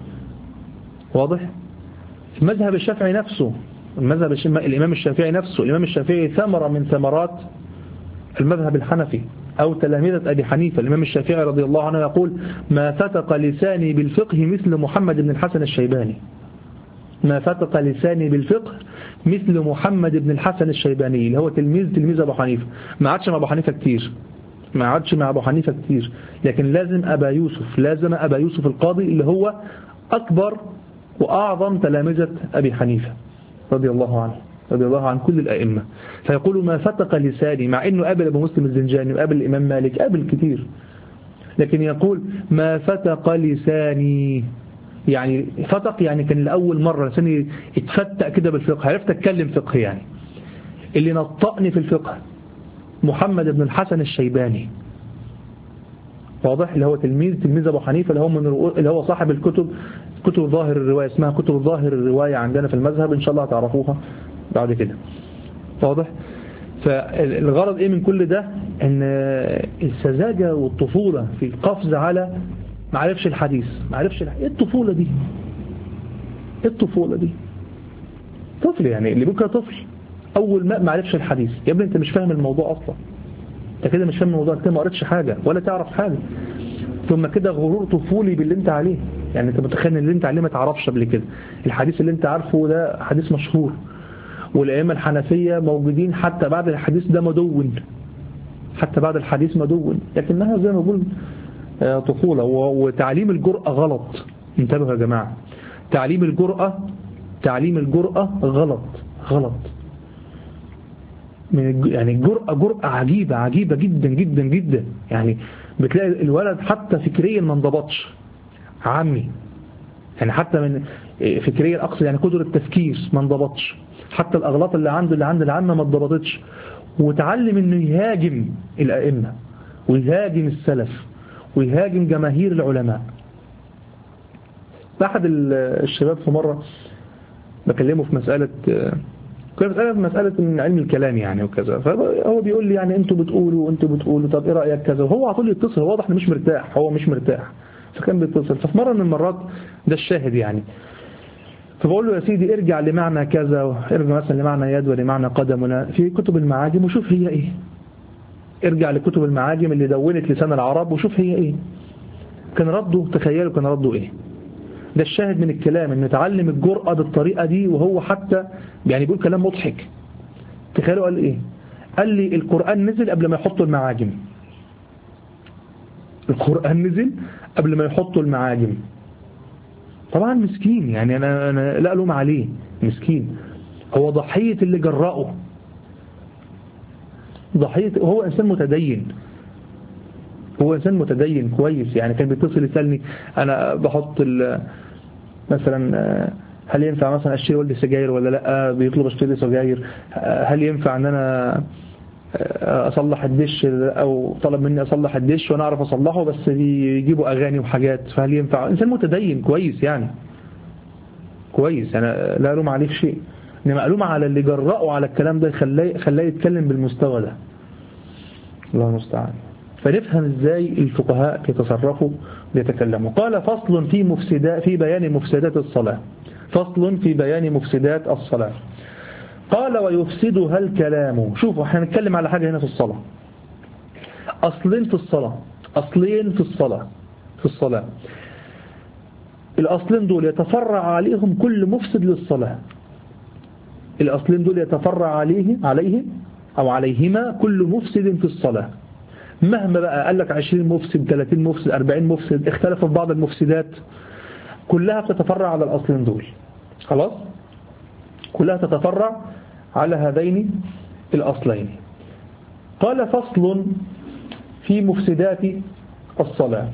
واضح؟ المذهب الشافعي نفسه، المذهب الإمام الشافعي نفسه، الإمام الشافعي ثمرة من ثمرات المذهب الحنفي أو تلامذة أبي حنيفة. الإمام الشافعي رضي الله عنه يقول: ما فتق لساني بالفقه مثل محمد بن الحسن الشيباني. ما فتق لساني بالفقه مثل محمد بن الحسن الشيباني، اللي هو تلميذ تلميذ أبو حنيفة. ما عادش مع أبو حنيفة كتير، ما عادش مع أبو حنيفة كتير، لكن لازم أبا يوسف، لازم أبا يوسف القاضي اللي هو أكبر وأعظم تلامذة أبي حنيفة رضي الله عنه، رضي الله عن كل الأئمة. فيقول: ما فتق لساني، مع أنه قابل أبو مسلم الزنجاني وقابل الإمام مالك، قابل كتير، لكن يقول: ما فتق لساني، يعني فتق يعني كان لأول مرة لساني اتفتق كده بالفقه، عرفت أتكلم فقه. يعني اللي نطقني في الفقه محمد بن الحسن الشيباني. واضح؟ اللي هو تلميذ تلميذ أبو حنيفة، اللي هو من اللي هو صاحب الكتب، كتب ظاهر الرواية، اسمها كتب ظاهر الرواية عندنا في المذهب، إن شاء الله هتعرفوها بعد كده. واضح؟ فالغرض إيه من كل ده؟ إن السذاجة والطفولة في القفز على ما عرفش الحديث، ما عرفش الحديث. إيه الطفولة دي؟ إيه الطفولة دي؟ طفل يعني، اللي بكره طفل أول ما ما عرفش الحديث. يا ابني أنت مش فاهم الموضوع أصلا، أنت كده مش فاهم الموضوع، أنت ما قريتش حاجة ولا تعرف حاجة، ثم كده غرور طفولي باللي أنت عليه. يعني أنت متخيل إن اللي أنت عليه ما تعرفش قبل كده. الحديث اللي أنت عارفه ده حديث مشهور، والأئمة الحنفية موجودين حتى بعد الحديث ده مدون، حتى بعد الحديث مدون، لكنها زي ما بقول طفولة. وتعليم الجرأة غلط. انتبهوا يا جماعة، تعليم الجرأة تعليم الجرأة غلط غلط. من يعني الجرأة جرأة عجيبة عجيبة جدا جدا جدا. يعني بتلاقي الولد حتى فكريا ما انضبطش، عمي يعني، حتى من فكريا أقصد يعني قدرة التفكير ما انضبطش، حتى الأغلاط اللي عنده اللي عند العامة ما انضبطتش. وتعلم إنه يهاجم الأئمة ويهاجم السلف ويهاجم جماهير العلماء. أحد الشباب في مرة بكلمه في مسألة كنا مسألة في مسألة من علم الكلام يعني وكذا، فهو بيقول لي يعني انتوا بتقولوا وانتوا بتقولوا طب ايه رأيك كذا، وهو على طول يتصل، واضح انه مش مرتاح، هو مش مرتاح، فكان بيتصل. ففي مرة من المرات ده الشاهد يعني، فبقول له يا سيدي ارجع لمعنى كذا، ارجع مثلا لمعنى يد ولمعنى قدم في كتب المعاجم وشوف هي ايه، ارجع لكتب المعاجم اللي دونت لسان العرب وشوف هي ايه. كان رده، تخيلوا كان رده ايه. ده الشاهد من الكلام، ان نتعلم الجرأة بالطريقة دي، وهو حتى يعني بيقول كلام مضحك. تخيلوا قال ايه؟ قال لي القرآن نزل قبل ما يحطوا المعاجم. القرآن نزل قبل ما يحطوا المعاجم. طبعا مسكين يعني، انا انا لا ألوم عليه، مسكين، هو ضحية اللي جرأه، ضحية. وهو انسان متدين، هو انسان متدين كويس يعني. كان بيتصل يسألني انا بحط مثلا هل ينفع مثلا اشتري ولدي سجاير ولا لا، بيطلب اشتري سجاير، هل ينفع ان انا اصلح الدش او طلب مني اصلح الدش وانا اعرف اصلحه بس يجيبوا اغاني وحاجات، فهل ينفع؟ انسان متدين كويس يعني، كويس، انا لا الوم عليه في شيء، إن معلومة على اللي جرأوا على الكلام ده خلاه خلاه يتكلم بالمستوى ده. الله المستعان. فنفهم ازاي الفقهاء يتصرفوا ويتكلموا. قال فصل في مفسدات في بيان مفسدات الصلاة. فصل في بيان مفسدات الصلاة. قال ويفسدها الكلام. شوفوا احنا هنتكلم على حاجة هنا في الصلاة. أصلين في الصلاة أصلين في الصلاة في الصلاة الأصلين دول يتفرع عليهم كل مفسد للصلاة. الأصلين دول يتفرع عليه عليه أو عليهما كل مفسد في الصلاة. مهما بقى قال لك عشرين مفسد ثلاثين مفسد أربعين مفسد اختلفوا في بعض المفسدات كلها تتفرع على الأصلين دول. خلاص كلها تتفرع على هذين الأصلين. قال فصل في مفسدات الصلاة.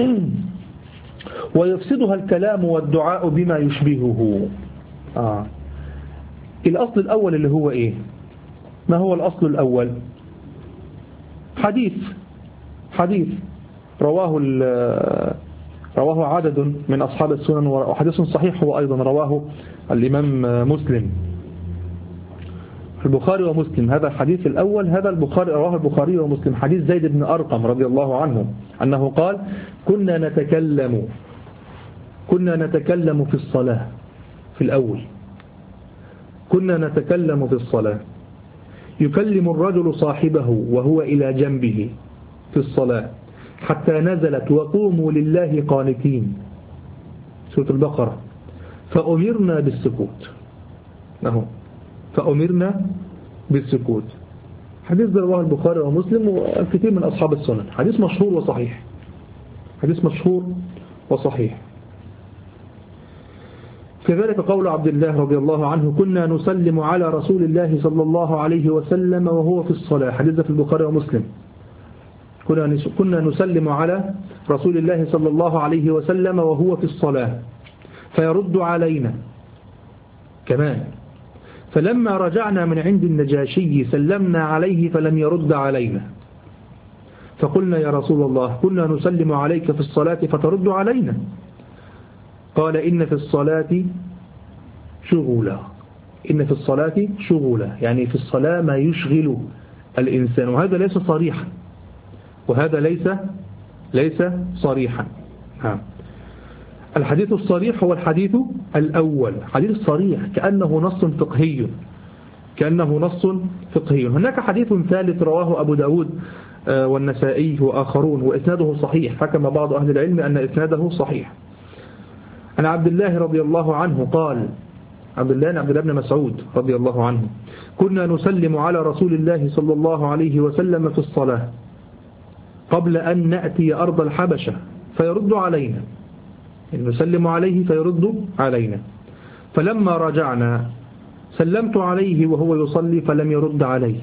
ويفسدها الكلام والدعاء بما يشبهه. آه. الأصل الأول اللي هو إيه؟ ما هو الأصل الأول؟ حديث حديث رواه رواه عدد من أصحاب السنن وحديث صحيح هو أيضا رواه الإمام مسلم البخاري ومسلم. هذا الحديث الأول هذا البخاري رواه البخاري ومسلم حديث زيد بن أرقم رضي الله عنه أنه قال كنا نتكلم كنا نتكلم في الصلاة. في الأول كنا نتكلم في الصلاة يكلم الرجل صاحبه وهو إلى جنبه في الصلاة حتى نزلت وقوموا لله قانتين سورة البقرة فأمرنا بالسكوت. أهو فأمرنا بالسكوت. حديث رواه البخاري ومسلم والكثير من أصحاب السنن. حديث مشهور وصحيح حديث مشهور وصحيح. كذلك قول عبد الله رضي الله عنه كنا نسلم على رسول الله صلى الله عليه وسلم وهو في الصلاة. حديث في البخاري ومسلم. كنا نسلم على رسول الله صلى الله عليه وسلم وهو في الصلاة فيرد علينا كمان. فلما رجعنا من عند النجاشي سلمنا عليه فلم يرد علينا فقلنا يا رسول الله كنا نسلم عليك في الصلاة فترد علينا. قال إن في الصلاة شغولا إن في الصلاة شغولا يعني في الصلاة ما يشغل الإنسان. وهذا ليس صريحا وهذا ليس ليس صريحا. ها. الحديث الصريح هو الحديث الأول حديث صريح كأنه نص فقهي كأنه نص فقهي. هناك حديث ثالث رواه أبو داود والنسائي وآخرون وإسناده صحيح. حكم بعض أهل العلم أن إسناده صحيح. عن عبد الله رضي الله عنه قال عبد الله عبد الله بن مسعود رضي الله عنه كنا نسلم على رسول الله صلى الله عليه وسلم في الصلاة قبل أن نأتي أرض الحبشة فيرد علينا نسلم عليه فيرد علينا. فلما رجعنا سلمت عليه وهو يصلي فلم يرد عليه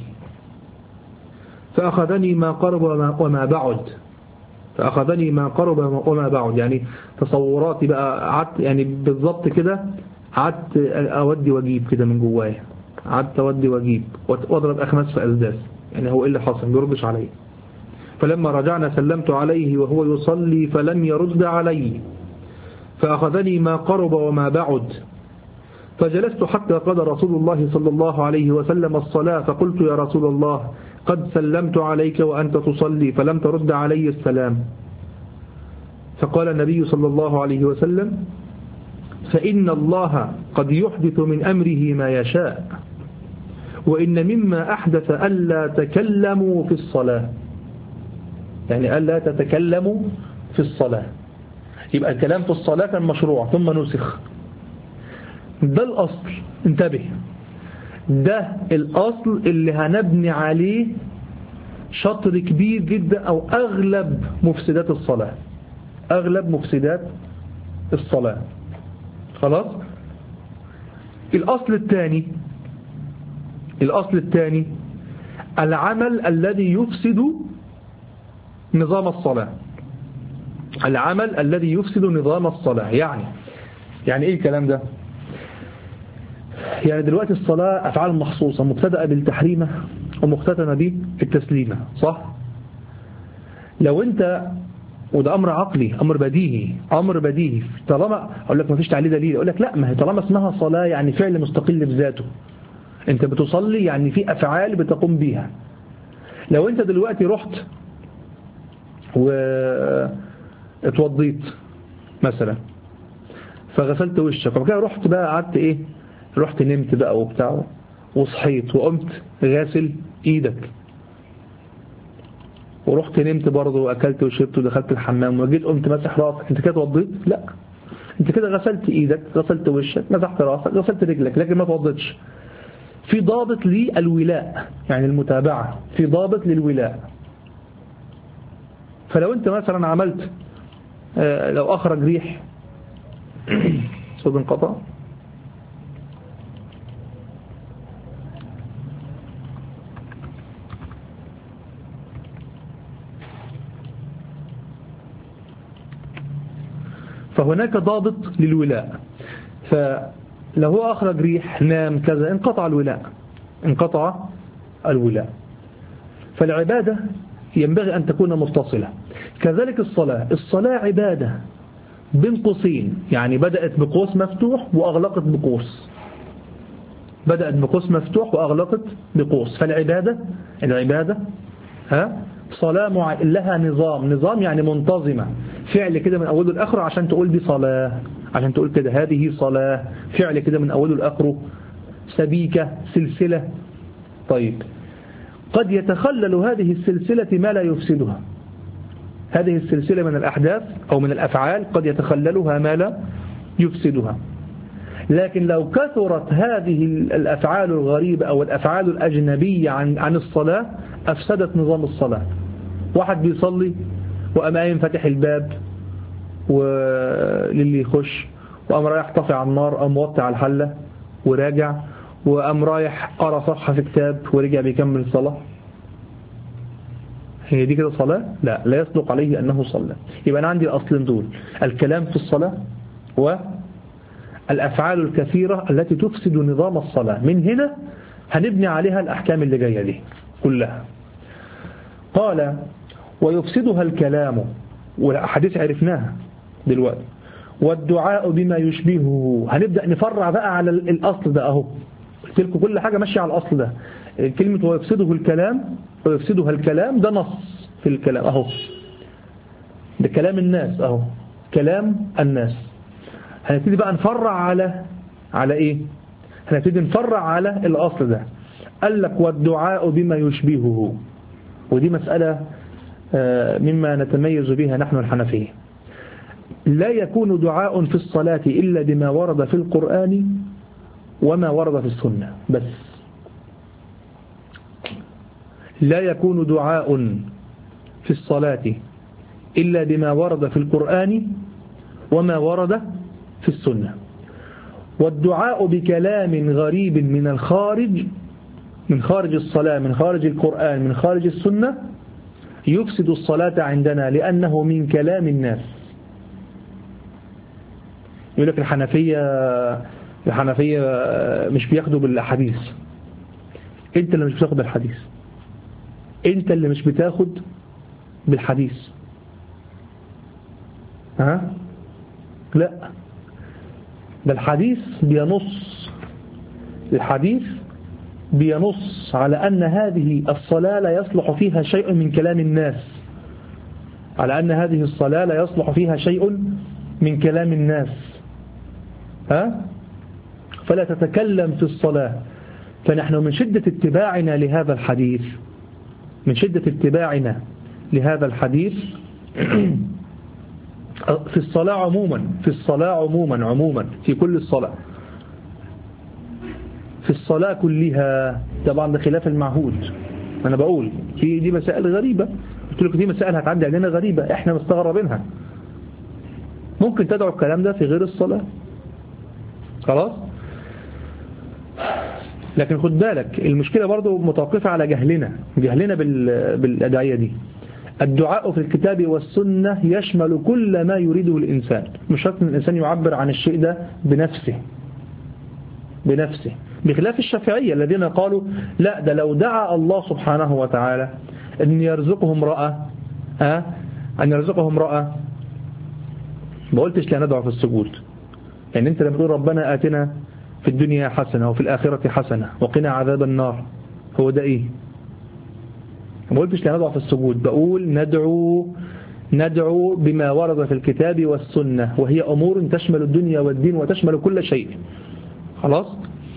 فأخذني ما قرب وما بعد فأخذني ما قرب وما بعد يعني تصوراتي بقى عدت يعني بالضبط كده عدت أودي وأجيب كده من جوايا عدت أودي وأجيب وأضرب أخماس في أسداس يعني هو إيه اللي حصل ما يردش عليه. فلما رجعنا سلمت عليه وهو يصلي فلم يرد علي فأخذني ما قرب وما بعد فجلست حتى قضى رسول الله صلى الله عليه وسلم الصلاة فقلت يا رسول الله قد سلمت عليك وأنت تصلي فلم ترد علي السلام. فقال النبي صلى الله عليه وسلم فإن الله قد يحدث من أمره ما يشاء وإن مما أحدث ألا تكلموا في الصلاة يعني ألا تتكلموا في الصلاة. يبقى الكلام في الصلاة كان مشروع ثم نسخ. ده الأصل انتبه ده الأصل اللي هنبني عليه شطر كبير جدا أو أغلب مفسدات الصلاة أغلب مفسدات الصلاة. خلاص. الأصل الثاني الأصل الثاني العمل الذي يفسد نظام الصلاة العمل الذي يفسد نظام الصلاة. يعني يعني ايه الكلام ده؟ يعني دلوقتي الصلاة أفعال مخصوصة مبتدأة بالتحريمة ومختتمة بالتسليمة صح؟ لو انت وده أمر عقلي، أمر بديهي، أمر بديهي. طالما أقول لك ما فيش تعليل دليل، أقول لك لا، ما هي طالما اسمها صلاة يعني فعل مستقل بذاته. أنت بتصلي يعني في أفعال بتقوم بيها. لو أنت دلوقتي رحت واتوضيت مثلا فغسلت وشك وكده، رحت بقى قعدت إيه، رحت نمت بقى وبتاع وصحيت وقمت غاسل إيدك، ورحت نمت برضه وأكلت وشربت ودخلت الحمام وجيت قمت مسح راسك، أنت كده توضيت؟ لا، أنت كده غسلت إيدك، غسلت وشك، مسحت راسك، غسلت رجلك، لكن ما توضيتش. في ضابط للولاء، يعني المتابعة، في ضابط للولاء. فلو أنت مثلا عملت آه لو أخرج ريح صوت انقطع. فهناك ضابط للولاء، فلو هو أخرج ريح نام كذا انقطع الولاء، انقطع الولاء. فالعبادة ينبغي أن تكون متصلة. كذلك الصلاة، الصلاة عبادة بين قوسين، يعني بدأت بقوس مفتوح وأغلقت بقوس، بدأت بقوس مفتوح وأغلقت بقوس. فالعبادة العبادة ها صلاة مع... لها نظام، نظام يعني منتظمة، فعل كده من أوله لآخره عشان تقول دي صلاة، عشان تقول كده هذه صلاة، فعل كده من أوله لآخره، سبيكة، سلسلة. طيب قد يتخلل هذه السلسلة ما لا يفسدها، هذه السلسلة من الأحداث أو من الأفعال قد يتخللها ما لا يفسدها. لكن لو كثرت هذه الأفعال الغريبة أو الأفعال الأجنبية عن عن الصلاة أفسدت نظام الصلاة. واحد بيصلي وقام قايم فاتح الباب وللي يخش، وقام رايح طافي على النار، قام موطي على الحلة وراجع، وقام رايح قرأ صفحة في كتاب ورجع بيكمل الصلاة. هي دي كده صلاة؟ لا، لا يصدق عليه أنه صلى. يبقى أنا عندي الأصلين دول، الكلام في الصلاة والأفعال الكثيرة التي تفسد نظام الصلاة. من هنا هنبني عليها الأحكام اللي جاية دي كلها. قال ويفسدها الكلام، والأحاديث عرفناها دلوقتي، والدعاء بما يشبهه. هنبدأ نفرع بقى على الأصل ده أهو، قلت لكم كل حاجة ماشية على الأصل ده. كلمة ويفسده الكلام، ويفسدها الكلام ده نص في الكلام أهو، ده كلام الناس أهو، كلام الناس. هنبتدي بقى نفرع على على إيه؟ هنبتدي نفرع على الأصل ده. قال لك والدعاء بما يشبهه، ودي مسألة مما نتميز بها نحن الحنفية. لا يكون دعاء في الصلاة إلا بما ورد في القرآن وما ورد في السنة بس. لا يكون دعاء في الصلاة إلا بما ورد في القرآن وما ورد في السنة. والدعاء بكلام غريب من الخارج، من خارج الصلاة، من خارج القرآن، من خارج السنة، يفسد الصلاة عندنا لأنه من كلام الناس. يقول لك الحنفية الحنفية مش بياخدوا بالحديث. انت اللي مش بتاخد بالحديث، انت اللي مش بتاخد بالحديث. ها؟ لا، ده الحديث بينص، الحديث بينص على أن هذه الصلاة لا يصلح فيها شيء من كلام الناس، على أن هذه الصلاة لا يصلح فيها شيء من كلام الناس. ها؟ فلا تتكلم في الصلاة. فنحن من شدة اتباعنا لهذا الحديث، من شدة اتباعنا لهذا الحديث في الصلاة عموما، في الصلاة عموما عموما في كل الصلاة، في الصلاة كلها. طبعا ده خلاف المعهود، أنا بقول في دي مسائل غريبة، قلت لك دي مسائل هتعدي علينا غريبة احنا مستغربينها. ممكن تدعو الكلام ده في غير الصلاة، خلاص. لكن خد بالك المشكلة برضو متوقفة على جهلنا، جهلنا بالأدعية دي. الدعاء في الكتاب والسنة يشمل كل ما يريده الإنسان، مش شرط ان الإنسان يعبر عن الشيء ده بنفسه بنفسه بخلاف الشافعية الذين قالوا لا، ده لو دعا الله سبحانه وتعالى أن يرزقه امرأة أن يرزقه امرأة، ما قلتش لا ندعو في السجود. يعني أنت لما تقول ربنا آتنا في الدنيا حسنة وفي الآخرة حسنة وقنا عذاب النار، هو ده إيه؟ ما قلتش لا ندعو في السجود، بقول ندعو ندعو بما ورد في الكتاب والسنة، وهي أمور تشمل الدنيا والدين وتشمل كل شيء. خلاص؟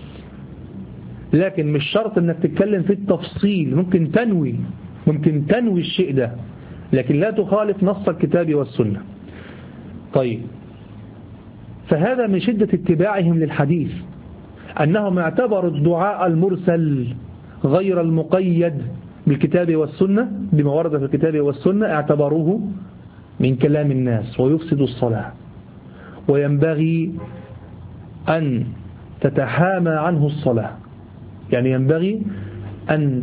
لكن مش شرط أنك تتكلم في التفصيل، ممكن تنوي ممكن تنوي الشيء ده، لكن لا تخالف نص الكتاب والسنة. طيب، فهذا من شدة اتباعهم للحديث أنهم اعتبروا الدعاء المرسل غير المقيد بالكتاب والسنة بما ورد في الكتاب والسنة، اعتبروه من كلام الناس ويفسد الصلاة، وينبغي أن تتحامى عنه الصلاة. يعني ينبغي أن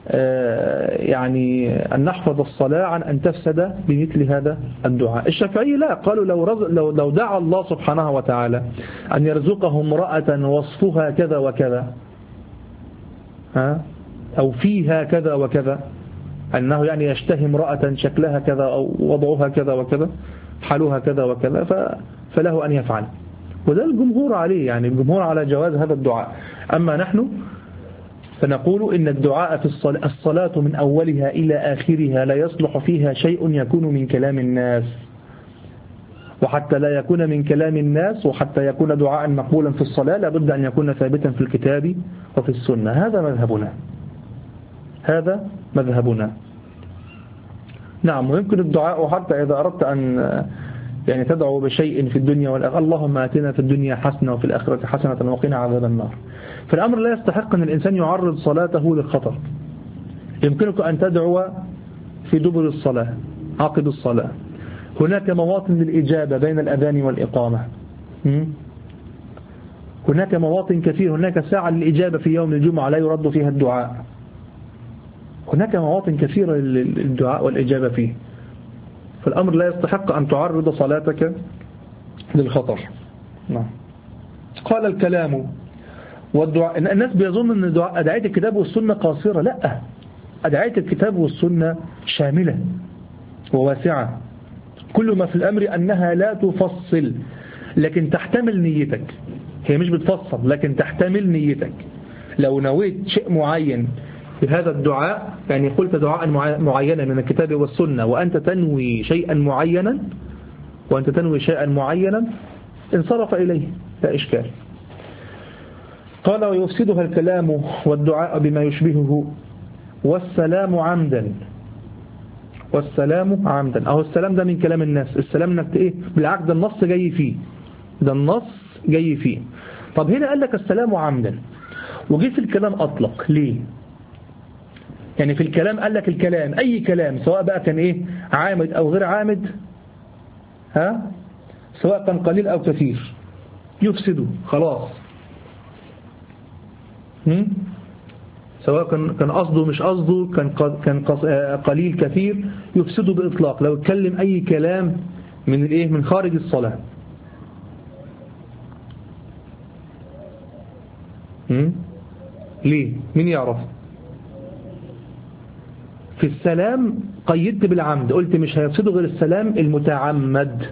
يعني أن نحفظ الصلاة عن أن تفسد بمثل هذا الدعاء. الشافعي لا، قالوا لو, لو, لو دعا الله سبحانه وتعالى أن يرزقه امرأة وصفها كذا وكذا، ها، أو فيها كذا وكذا، أنه يعني يشتهي امرأة شكلها كذا أو وضعها كذا وكذا، حالها كذا وكذا، فله أن يفعل. وده الجمهور عليه، يعني الجمهور على جواز هذا الدعاء. أما نحن فنقول إن الدعاء في الصلاة, الصلاة من أولها إلى آخرها لا يصلح فيها شيء يكون من كلام الناس، وحتى لا يكون من كلام الناس وحتى يكون دعاء مقبولا في الصلاة لابد أن يكون ثابتا في الكتاب وفي السنة. هذا مذهبنا هذا مذهبنا نعم. ويمكن الدعاء حتى إذا أردت أن يعني تدعو بشيء في الدنيا والآخرة، اللهم آتنا في الدنيا حسنة وفي الآخرة حسنة وقنا عذاب النار. فالأمر لا يستحق أن الإنسان يعرض صلاته للخطر. يمكنك أن تدعو في دبر الصلاة عقب الصلاة. هناك مواطن للإجابة بين الأذان والإقامة، هناك مواطن كثير، هناك ساعة للإجابة في يوم الجمعة لا يرد فيها الدعاء، هناك مواطن كثيرة للدعاء والإجابة فيه. فالأمر لا يستحق أن تعرض صلاتك للخطر. نعم. قال الكلام والدعاء. الناس بيظن أن أدعية الكتاب والسنة قاصرة. لا، أدعية الكتاب والسنة شاملة وواسعة. كل ما في الأمر أنها لا تفصل لكن تحتمل نيتك. هي مش بتفصل لكن تحتمل نيتك. لو نويت شيء معين بهذا الدعاء، يعني قلت دعاء معينا من الكتاب والسنة وأنت تنوي شيئا معينا وأنت تنوي شيئا معينا انصرف إليه لا إشكال. قال ويفسدها الكلام والدعاء بما يشبهه والسلام عمدا. والسلام عمدا، أهو السلام ده من كلام الناس. السلام انك ايه؟ بالعكس ده النص جاي فيه، ده النص جاي فيه. طب هنا قال لك السلام عمدا وجي في الكلام أطلق ليه؟ يعني في الكلام قال لك الكلام أي كلام سواء بقى كان إيه عامد أو غير عامد، ها، سواء كان قليل أو كثير يفسده خلاص. هم؟ سواء كان كان قصده مش قصده، كان كان قليل كثير يفسده بإطلاق. لو اتكلم أي كلام من الإيه من خارج الصلاة. هم؟ ليه؟ مين يعرف؟ في السلام قيدت بالعمد، قلت مش هيفسده غير السلام المتعمد.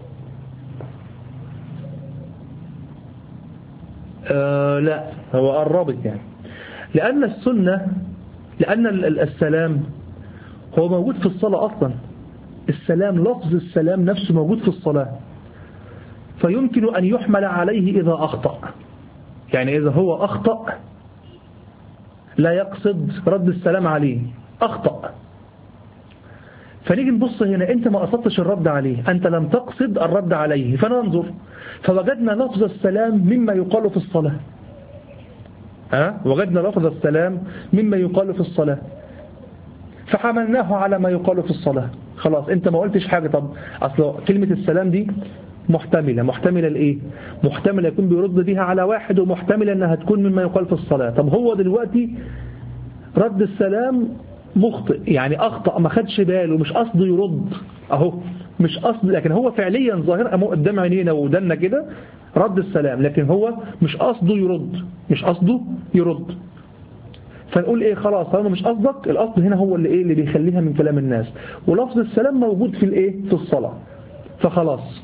آه لا، هو قربت يعني. لأن السنة لأن السلام هو موجود في الصلاة أصلا. السلام لفظ السلام نفسه موجود في الصلاة، فيمكن أن يحمل عليه إذا أخطأ. يعني إذا هو أخطأ لا يقصد رد السلام عليه، أخطأ، فنيجي نبص هنا أنت ما قصدتش الرد عليه، أنت لم تقصد الرد عليه، فننظر فوجدنا لفظ السلام مما يقال في الصلاة. أه؟ وجدنا لفظ السلام مما يقال في الصلاة فحملناه على ما يقال في الصلاة. خلاص أنت ما قلتش حاجة. طب أصل كلمة السلام دي محتملة محتملة لإيه؟ محتملة يكون بيرد بها على واحد، ومحتملة أنها تكون مما يقال في الصلاة. طب هو دلوقتي رد السلام مخطئ، يعني أخطأ ما خدش باله، مش قصده يرد أهو، مش قصد، لكن هو فعليا ظاهر أمو قدام عينينا ودنا كده رد السلام، لكن هو مش قصده يرد، مش قصده يرد. فنقول ايه خلاص طالما مش قصدك، الأصل هنا هو اللي ايه اللي بيخليها من كلام الناس، ولفظ السلام موجود في الايه في الصلاة، فخلاص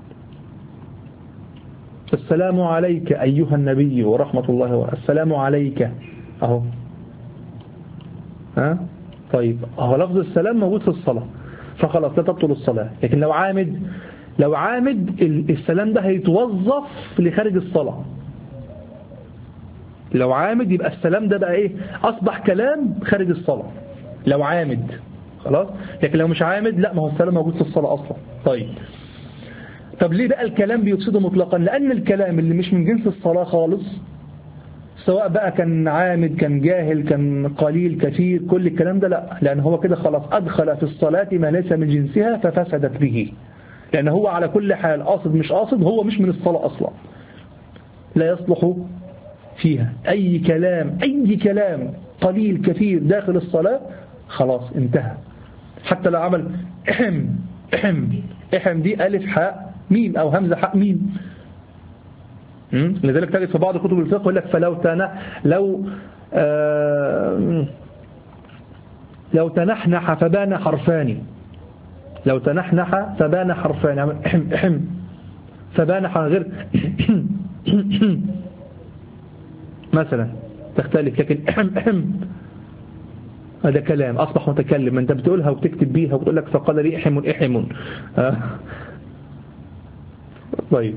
السلام عليك أيها النبي ورحمة الله وبركاته، السلام عليك اهو. ها طيب اهو لفظ السلام موجود في الصلاة، فخلاص لا تبطل الصلاة. لكن لو عامد لو عامد السلام ده هيتوظف لخارج الصلاة. لو عامد يبقى السلام ده بقى ايه اصبح كلام خارج الصلاة لو عامد خلاص. لكن لو مش عامد لا، ما هو السلام موجود في الصلاة اصلا. طيب طب ليه بقى الكلام بيفسده مطلقا؟ لان الكلام اللي مش من جنس الصلاة خالص، سواء بقى كان عامد كان جاهل كان قليل كثير، كل الكلام ده لا، لان هو كده خلاص ادخل في الصلاة ما ليس من جنسها ففسدت به، لان هو على كل حال قاصد مش قاصد هو مش من الصلاة اصلا، لا يصلح فيها أي كلام أي كلام قليل كثير داخل الصلاة، خلاص انتهى. حتى لو عمل احم احم احم دي ألف حاء ميم أو همزة حاء ميم. لذلك تجد في بعض كتب الفقه يقول لك فلو تنا لو آه لو تنحنح فبان حرفان، لو تنحنح فبان حرفان، يعني احم احم فبان حرفان غير مثلا تختلف. لكن احم احم هذا كلام أصبح متكلم، أنت بتقولها وتكتب بيها وتقول لك فقال لي احم احم. آه. طيب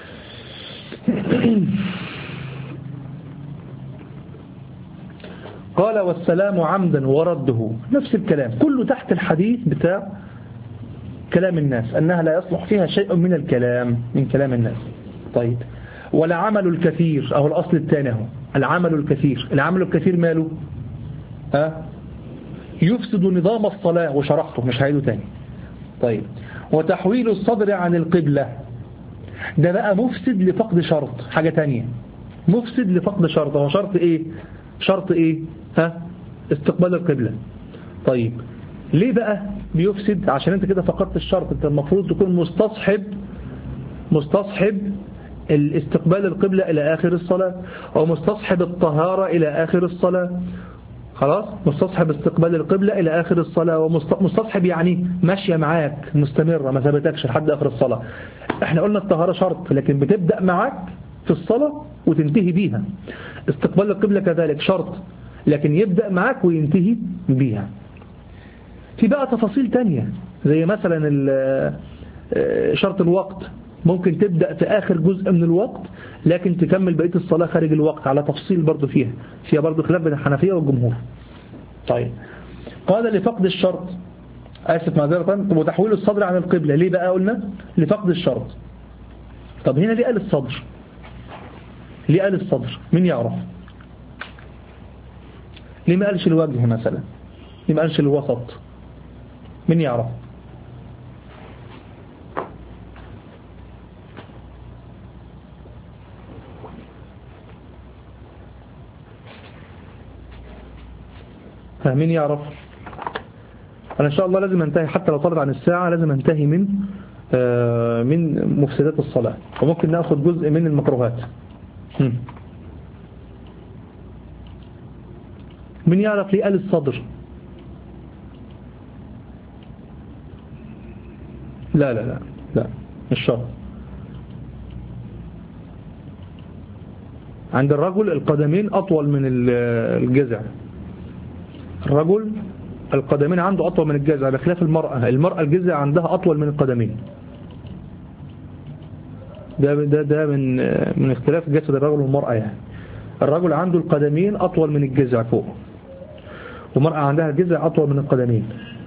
قال والسلام عمدا ورده، نفس الكلام كله تحت الحديث بتاع كلام الناس، أنها لا يصلح فيها شيء من الكلام من كلام الناس. طيب والعمل الكثير أو الأصل الثاني هو العمل الكثير. العمل الكثير ماله؟ ها يفسد نظام الصلاة، وشرحته مش هعيده تاني. طيب وتحويل الصدر عن القبلة، ده بقى مفسد لفقد شرط، حاجة تانية مفسد لفقد شرط. هو شرط ايه؟ شرط ايه؟ ها استقبال القبلة. طيب ليه بقى بيفسد؟ عشان انت كده فقدت الشرط. انت المفروض تكون مستصحب مستصحب الاستقبال القبلة إلى آخر الصلاة، ومستصحب الطهارة إلى آخر الصلاة، خلاص مستصحب استقبال القبلة إلى آخر الصلاة، ومستصحب يعني ماشية معاك مستمرة ما ثبتكش لحد آخر الصلاة. احنا قلنا الطهارة شرط، لكن بتبدأ معاك في الصلاة وتنتهي بيها. استقبال القبلة كذلك شرط، لكن يبدأ معاك وينتهي بيها. في بقى تفاصيل تانية زي مثلا شرط الوقت، ممكن تبدأ في آخر جزء من الوقت لكن تكمل بقية الصلاة خارج الوقت، على تفصيل برضو فيها فيها برضو خلاف بين الحنفية والجمهور. طيب قال لفقد الشرط، آسف معذرة، وتحويل الصدر عن القبلة، ليه بقى قلنا لفقد الشرط؟ طب هنا ليه قال الصدر؟ ليه قال الصدر؟ مين يعرف؟ ليه ما قالش الوجه مثلا؟ ليه ما قالش الوسط؟ مين يعرف؟ مين يعرف؟ أنا إن شاء الله لازم أنتهي، حتى لو طلب عن الساعة لازم أنتهي من آه من مفسدات الصلاة، وممكن نأخذ جزء من المكروهات. مين يعرف ليه قال الصدر؟ لا لا لا لا مش شرط. عند الرجل القدمين أطول من الجذع، الرجل القدمين عنده أطول من الجذع بخلاف المرأة. المرأة الجذع عندها أطول من القدمين. ده ده ده من من اختلاف جسد الرجل والمرأة. يعني الرجل عنده القدمين أطول من الجذع فوق، والمرأة عندها الجذع أطول من القدمين.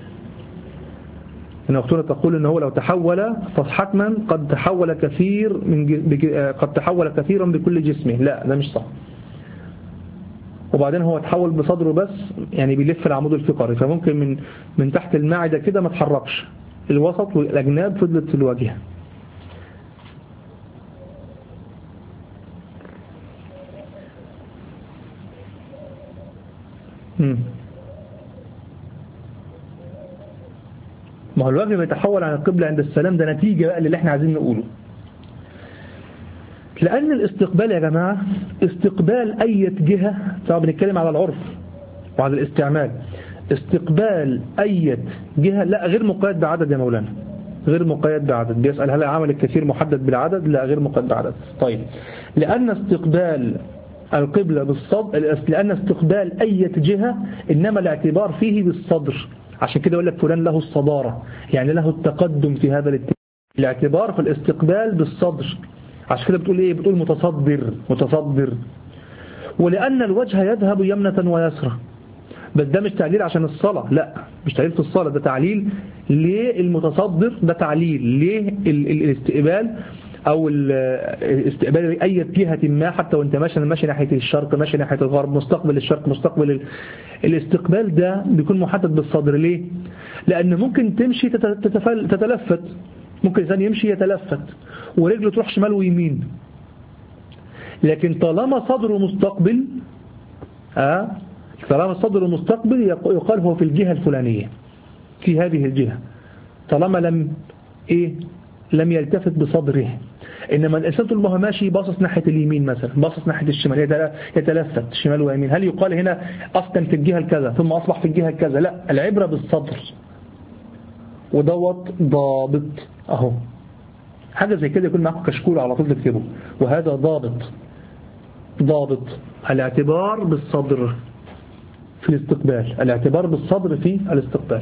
إن أختنا تقول إن هو لو تحول فحتما قد تحول كثير من قد تحول كثيرا بكل جسمه. لا ده مش صح. وبعدين هو تحول بصدره بس، يعني بيلف العمود الفقري، فممكن من من تحت المعدة كده ما تحركش، الوسط والأجناب فضلت في الواجهة. ما هو الوجه بيتحول عن القبلة عند السلام، ده نتيجة بقى اللي احنا عايزين نقوله. لأن الاستقبال يا جماعة استقبال أي جهة، طبعا بنتكلم على العرف، وعلى الاستعمال. استقبال أي جهة لا غير مقيد بعدد يا مولانا، غير مقيد بعدد. بيسأل هل العمل الكثير محدد بالعدد؟ لا غير مقيد بعدد. طيب لأن استقبال القبلة بالصدر، لأن استقبال أي جهة إنما الاعتبار فيه بالصدر، عشان كده يقول لك فلان له الصدارة، يعني له التقدم في هذا الاتجاه. الاعتبار في الاستقبال بالصدر، عشان كده بتقول ايه؟ بتقول متصدر متصدر. ولأن الوجه يذهب يمنة ويسرى، بس ده مش تعليل عشان الصلاة، لا مش تعليل في الصلاة، ده تعليل للمتصدر، ده تعليل للاستقبال أو الاستقبال أي جهة ما، حتى وانت ماشي ماشي ناحية الشرق ماشي ناحية الغرب، مستقبل الشرق مستقبل الاستقبال، ده بيكون محدد بالصدر. ليه؟ لأن ممكن تمشي تتلفت، ممكن إنسان يمشي يتلفت ورجله تروح شمال ويمين، لكن طالما صدره مستقبل آه طالما صدره مستقبل يقال هو في الجهة الفلانية، في هذه الجهة، طالما لم إيه لم يلتفت بصدره. إنما الإنسان طول ما هو ماشي باصص ناحية اليمين مثلا، باصص ناحية الشمال، يتلفت شمال ويمين، هل يقال هنا أصلا في الجهة الكذا ثم أصبح في الجهة الكذا؟ لا، العبرة بالصدر، ودوت ضابط أهو. حاجة زي كده يكون معكم كشكول على طول تكتبه، وهذا ضابط ضابط الاعتبار بالصدر في الاستقبال، الاعتبار بالصدر في الاستقبال.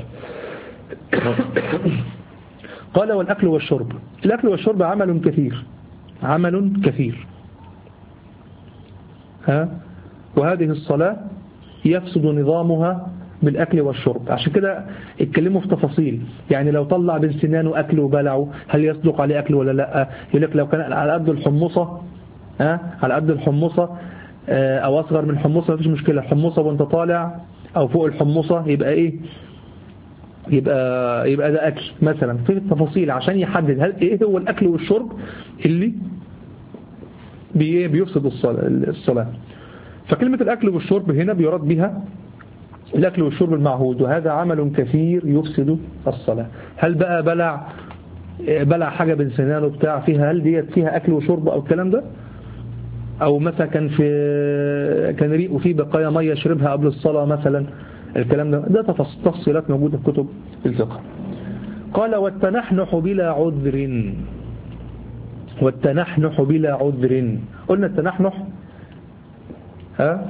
قال والأكل والشرب. الأكل والشرب عمل كثير، عمل كثير ها وهذه الصلاة يفسد نظامها بالأكل والشرب. عشان كده اتكلموا في تفاصيل، يعني لو طلع بين سنانه أكل وبلعه هل يصدق عليه أكل ولا لا؟ يقول لك لو كان على قد الحمصة ها على قد الحمصة أو أصغر من الحمصة مفيش مشكلة، الحمصة وانت طالع أو فوق الحمصة يبقى إيه؟ يبقى يبقى ده أكل مثلا. في التفاصيل عشان يحدد هل إيه هو الأكل والشرب اللي بيفسد الصلاة. فكلمة الأكل والشرب هنا بيراد بها الأكل والشرب المعهود، وهذا عمل كثير يفسد الصلاة. هل بقى بلع بلع حاجة بين سنانه بتاع فيها، هل ديت فيها أكل وشرب أو الكلام ده؟ أو مثلا كان في كان ريقه فيه بقايا مية يشربها قبل الصلاة مثلا، الكلام ده ده تفصيلات موجودة في كتب الفقه. قال والتنحنح بلا عذر. والتنحنح بلا عذر، قلنا التنحنح ها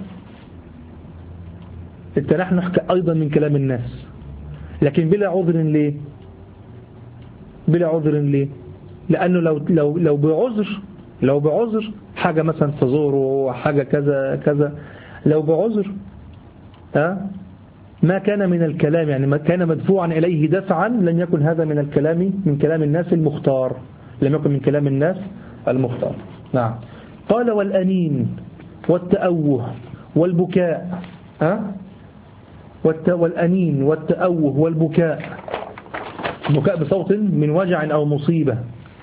التنحنح أيضا من كلام الناس، لكن بلا عذر ليه؟ بلا عذر ليه؟ لأنه لو لو لو بعذر لو بعذر حاجة مثلا تزوره حاجة كذا كذا، لو بعذر ها ما كان من الكلام، يعني ما كان مدفوعا إليه دفعا، لن يكن هذا من الكلام من كلام الناس المختار، لم يكن من كلام الناس المختار. نعم. قال والأنين والتأوه والبكاء ها والأنين والتأوه والبكاء، البكاء بصوت من وجع أو مصيبة.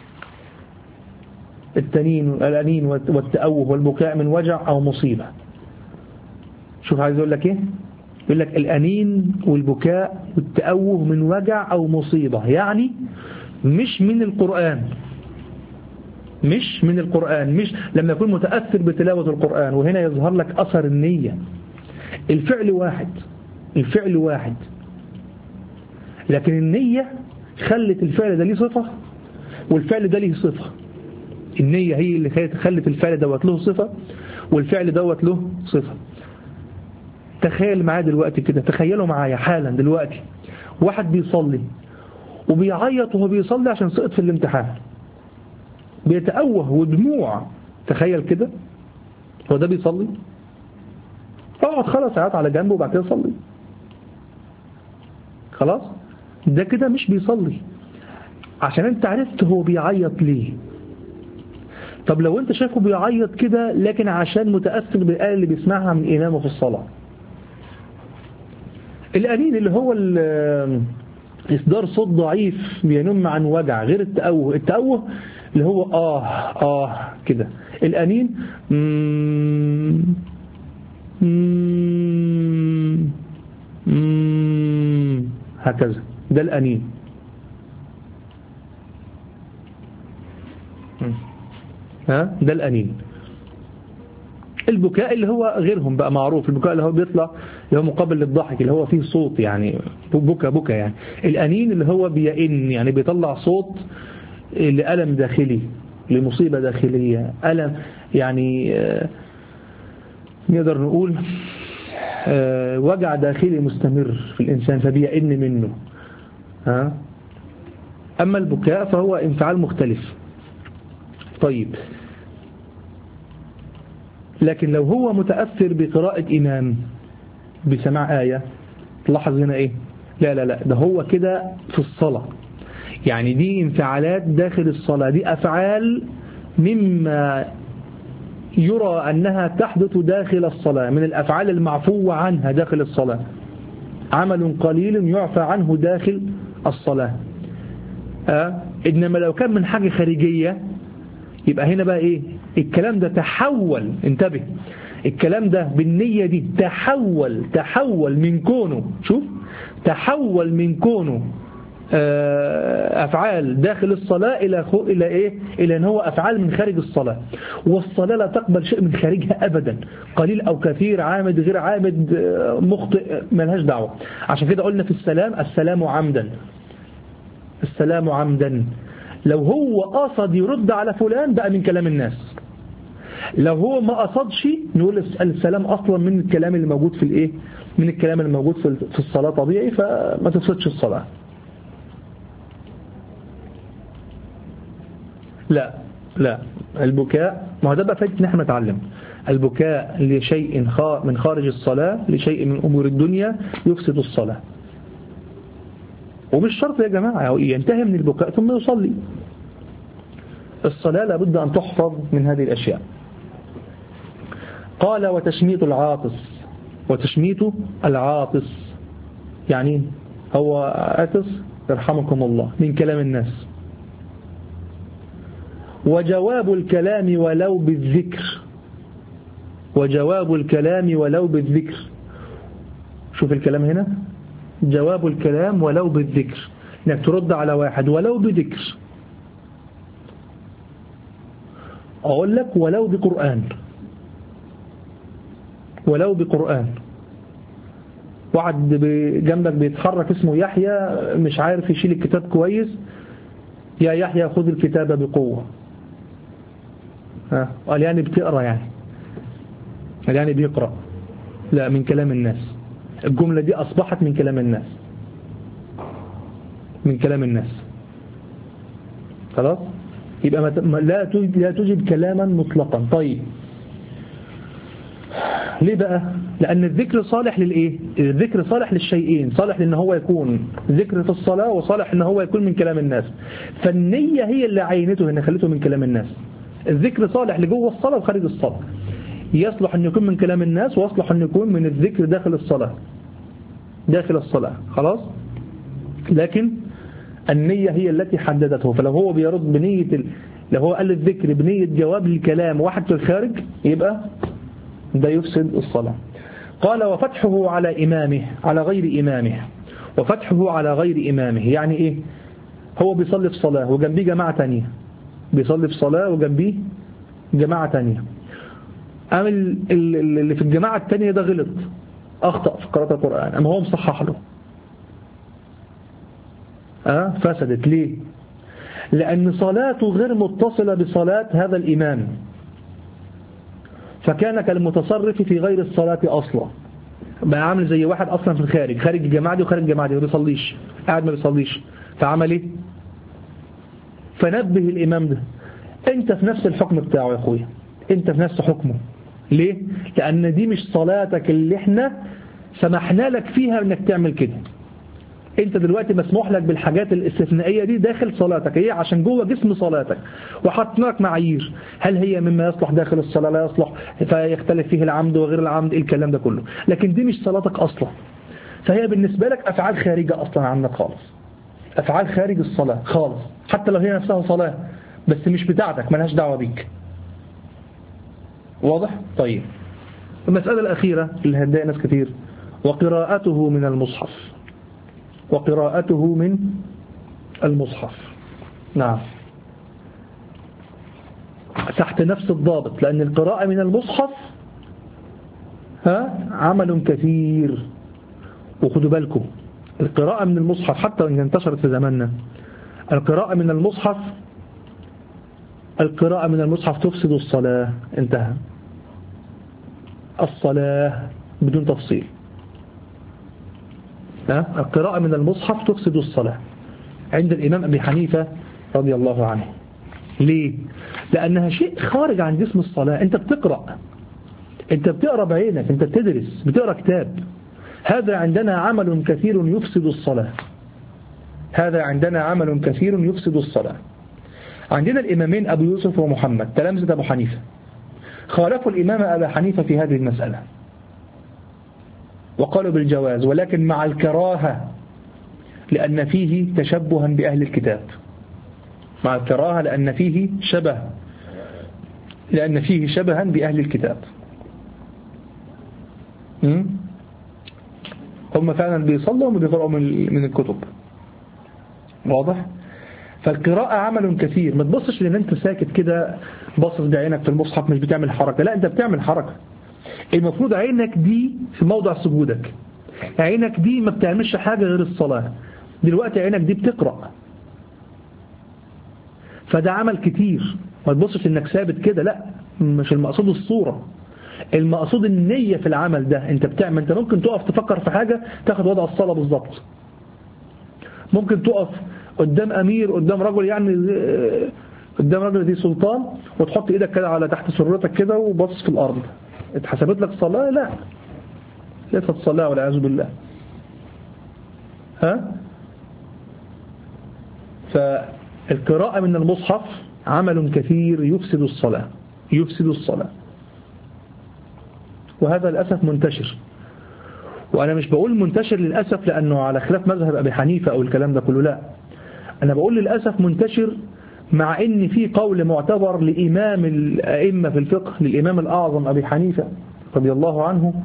التنين الأنين والتأوه والبكاء من وجع أو مصيبة. شوف عايز يقول لك إيه؟ يقول لك الأنين والبكاء والتأوه من وجع أو مصيبة، يعني مش من القرآن، مش من القرآن، مش لما يكون متأثر بتلاوة القرآن. وهنا يظهر لك أثر النية. الفعل واحد الفعل واحد لكن النية خلت الفعل ده ليه صفة والفعل ده ليه صفة. النية هي اللي خلت الفعل دوت له صفة والفعل دوت له صفة. تخيل معايا دلوقتي كده، تخيلوا معايا حالا دلوقتي واحد بيصلي وبيعيط وهو بيصلي عشان سقط في الامتحان، بيتأوه ودموع، تخيل كده، هو ده بيصلي؟ اقعد خلاص عيط على جنبه وبعد كده صلي، خلاص. ده كده مش بيصلي، عشان انت عرفت هو بيعيط ليه. طب لو انت شايفه بيعيط كده لكن عشان متأثر بالآية اللي بيسمعها من إمامه في الصلاة، الأنين اللي هو إصدار صوت ضعيف بينم عن وجع، غير التأوه. التأوه اللي هو آه آه كده. الأنين مم مم مم هكذا، ده الأنين. ها ده الأنين. البكاء اللي هو غيرهم بقى معروف، البكاء اللي هو بيطلع اللي هو مقابل للضحك، اللي هو فيه صوت يعني بكى بكى يعني. الأنين اللي هو بيئن يعني بيطلع صوت لألم داخلي، لمصيبة داخلية، ألم يعني نقدر نقول وجع داخلي مستمر في الإنسان فبيئن منه. ها؟ أما البكاء فهو انفعال مختلف. طيب، لكن لو هو متأثر بقراءة إمام بسماع آية، تلاحظ هنا إيه؟ لا لا لا ده هو كده في الصلاة، يعني دي انفعالات داخل الصلاة، دي أفعال مما يرى أنها تحدث داخل الصلاة من الأفعال المعفو عنها داخل الصلاة، عمل قليل يعفى عنه داخل الصلاة. أه؟ إنما لو كان من حاجة خارجية يبقى هنا بقى إيه؟ الكلام ده تحول، انتبه، الكلام ده بالنية دي تحول تحول من كونه، شوف، تحول من كونه أفعال داخل الصلاة إلى إلى إيه؟ إلى أن هو أفعال من خارج الصلاة. والصلاة لا تقبل شيء من خارجها أبدا، قليل أو كثير، عامد غير عامد، مخطئ، ملهاش دعوة. عشان كده قلنا في السلام السلام عمدا، السلام عمدا. لو هو قصد يرد على فلان بقى من كلام الناس، لو هو ما قصدش نقول السلام أصلا من الكلام اللي موجود في الإيه؟ من الكلام اللي موجود في الصلاة طبيعي، فما تفسدش الصلاة. لا لا البكاء، ما هو ده بقى فايدة ان احنا نتعلم. البكاء لشيء من خارج الصلاة، لشيء من أمور الدنيا يفسد الصلاة. ومش شرط يا جماعة ينتهي من البكاء ثم يصلي، الصلاة لابد أن تحفظ من هذه الأشياء. قال وتشميت العاطس، وتشميت العاطس يعني هو عاطس يرحمكم الله من كلام الناس. وجواب الكلام ولو بالذكر، وجواب الكلام ولو بالذكر، شوف الكلام هنا، جواب الكلام ولو بالذكر، انك ترد على واحد ولو بذكر. اقول لك ولو بقرآن، ولو بقرآن. واحد جنبك بيتحرك اسمه يحيى مش عارف يشيل الكتاب كويس، يا يحيى خذ الكتاب بقوة. قال يعني بتقرأ، يعني قال يعني بيقرأ، لا من كلام الناس. الجملة دي أصبحت من كلام الناس، من كلام الناس خلاص. يبقى لا لا توجد كلاما مطلقا. طيب ليه بقى؟ لأن الذكر صالح للإيه؟ الذكر صالح للشيئين، صالح لأن هو يكون ذكر في الصلاة، وصالح أن هو يكون من كلام الناس. فالنية هي اللي عينته هنا خلته من كلام الناس. الذكر صالح لجوه الصلاة وخارج الصلاة، يصلح أن يكون من كلام الناس، ويصلح أن يكون من الذكر داخل الصلاة، داخل الصلاة خلاص. لكن النية هي التي حددته. فلو هو بيرد بنية ال... لو هو قال الذكر بنية جواب الكلام واحد في الخارج يبقى ده يفسد الصلاة. قال وفتحه على إمامه على غير إمامه، وفتحه على غير إمامه يعني إيه؟ هو بيصلي في صلاة وجنبيه جماعة تانية، بيصلي في صلاة وجنبيه جماعة تانية، أما اللي في الجماعة التانية ده غلط، أخطأ في قراءة القرآن، أما هو مصحح له، أه؟ فسدت. ليه؟ لأن صلاته غير متصلة بصلاة هذا الإمام، فكان كالمتصرف في غير الصلاة أصلا، بقى عامل زي واحد أصلا في الخارج، خارج الجماعة دي وخارج الجماعة دي، ما بيصليش، قاعد ما بيصليش، فعمل إيه؟ فنبه الإمام ده، أنت في نفس الحكم بتاعه يا أخويا، أنت في نفس حكمه. ليه؟ لأن دي مش صلاتك اللي احنا سمحنا لك فيها انك تعمل كده. انت دلوقتي مسموح لك بالحاجات الاستثنائية دي داخل صلاتك، هي عشان جوه جسم صلاتك، وحطنا لك معايير، هل هي مما يصلح داخل الصلاة لا يصلح، فيختلف فيه العمد وغير العمد، الكلام ده كله. لكن دي مش صلاتك أصلا، فهي بالنسبة لك أفعال خارجة أصلا عنك خالص، أفعال خارج الصلاة خالص، حتى لو هي نفسها صلاة بس مش بتاعتك، ملهاش دعوة بيك. واضح؟ طيب المسألة الأخيرة اللي هتضايق ناس كتير، وقراءته من المصحف، وقراءته من المصحف. نعم، تحت نفس الضابط، لأن القراءة من المصحف ها عمل كثير. وخدوا بالكم القراءة من المصحف حتى وإن انتشرت في زماننا، القراءة من المصحف القراءة من المصحف تفسد الصلاة. انتهى. الصلاة بدون تفصيل. ها القراءة من المصحف تفسد الصلاة عند الإمام أبي حنيفة رضي الله عنه. ليه؟ لأنها شيء خارج عن جسم الصلاة. أنت بتقرأ، أنت بتقرأ بعينك، أنت بتدرس، بتقرأ كتاب. هذا عندنا عمل كثير يفسد الصلاة. هذا عندنا عمل كثير يفسد الصلاة. عندنا الإمامين أبو يوسف ومحمد تلامذة أبو حنيفة، خالفوا الإمام أبا حنيفة في هذه المسألة وقالوا بالجواز، ولكن مع الكراهة لأن فيه تشبها بأهل الكتاب. مع الكراهة لأن فيه شبه لأن فيه شبها بأهل الكتاب. هم فعلا بيصلوا وبيقرأوا من الكتب. واضح؟ فالقراءة عمل كثير. ما تبصش لأن أنت ساكت كده باصص بعينك في المصحف مش بتعمل حركة. لا، أنت بتعمل حركة. المفروض عينك دي في موضع سجودك، عينك دي ما بتعملش حاجة غير الصلاة. دلوقتي عينك دي بتقرأ، فده عمل كتير. ما تبصش إنك ثابت كده، لا، مش المقصود الصورة، المقصود النية في العمل ده. أنت بتعمل، أنت ممكن تقف تفكر في حاجة تاخد وضع الصلاة بالظبط. ممكن تقف قدام أمير، قدام رجل، يعني قدام رجل ذي سلطان، وتحط إيدك كده على تحت سرتك كده وبص في الأرض. اتحسبت لك صلاة؟ لا، ليست صلاة والعياذ بالله. ها؟ فالقراءة من المصحف عمل كثير يفسد الصلاة يفسد الصلاة وهذا للأسف منتشر. وأنا مش بقول منتشر للأسف لأنه على خلاف مذهب أبي حنيفة أو الكلام ده كله، لا، أنا بقول للأسف منتشر مع إن في قول معتبر لإمام الأئمة في الفقه، للإمام الأعظم أبي حنيفة رضي الله عنه،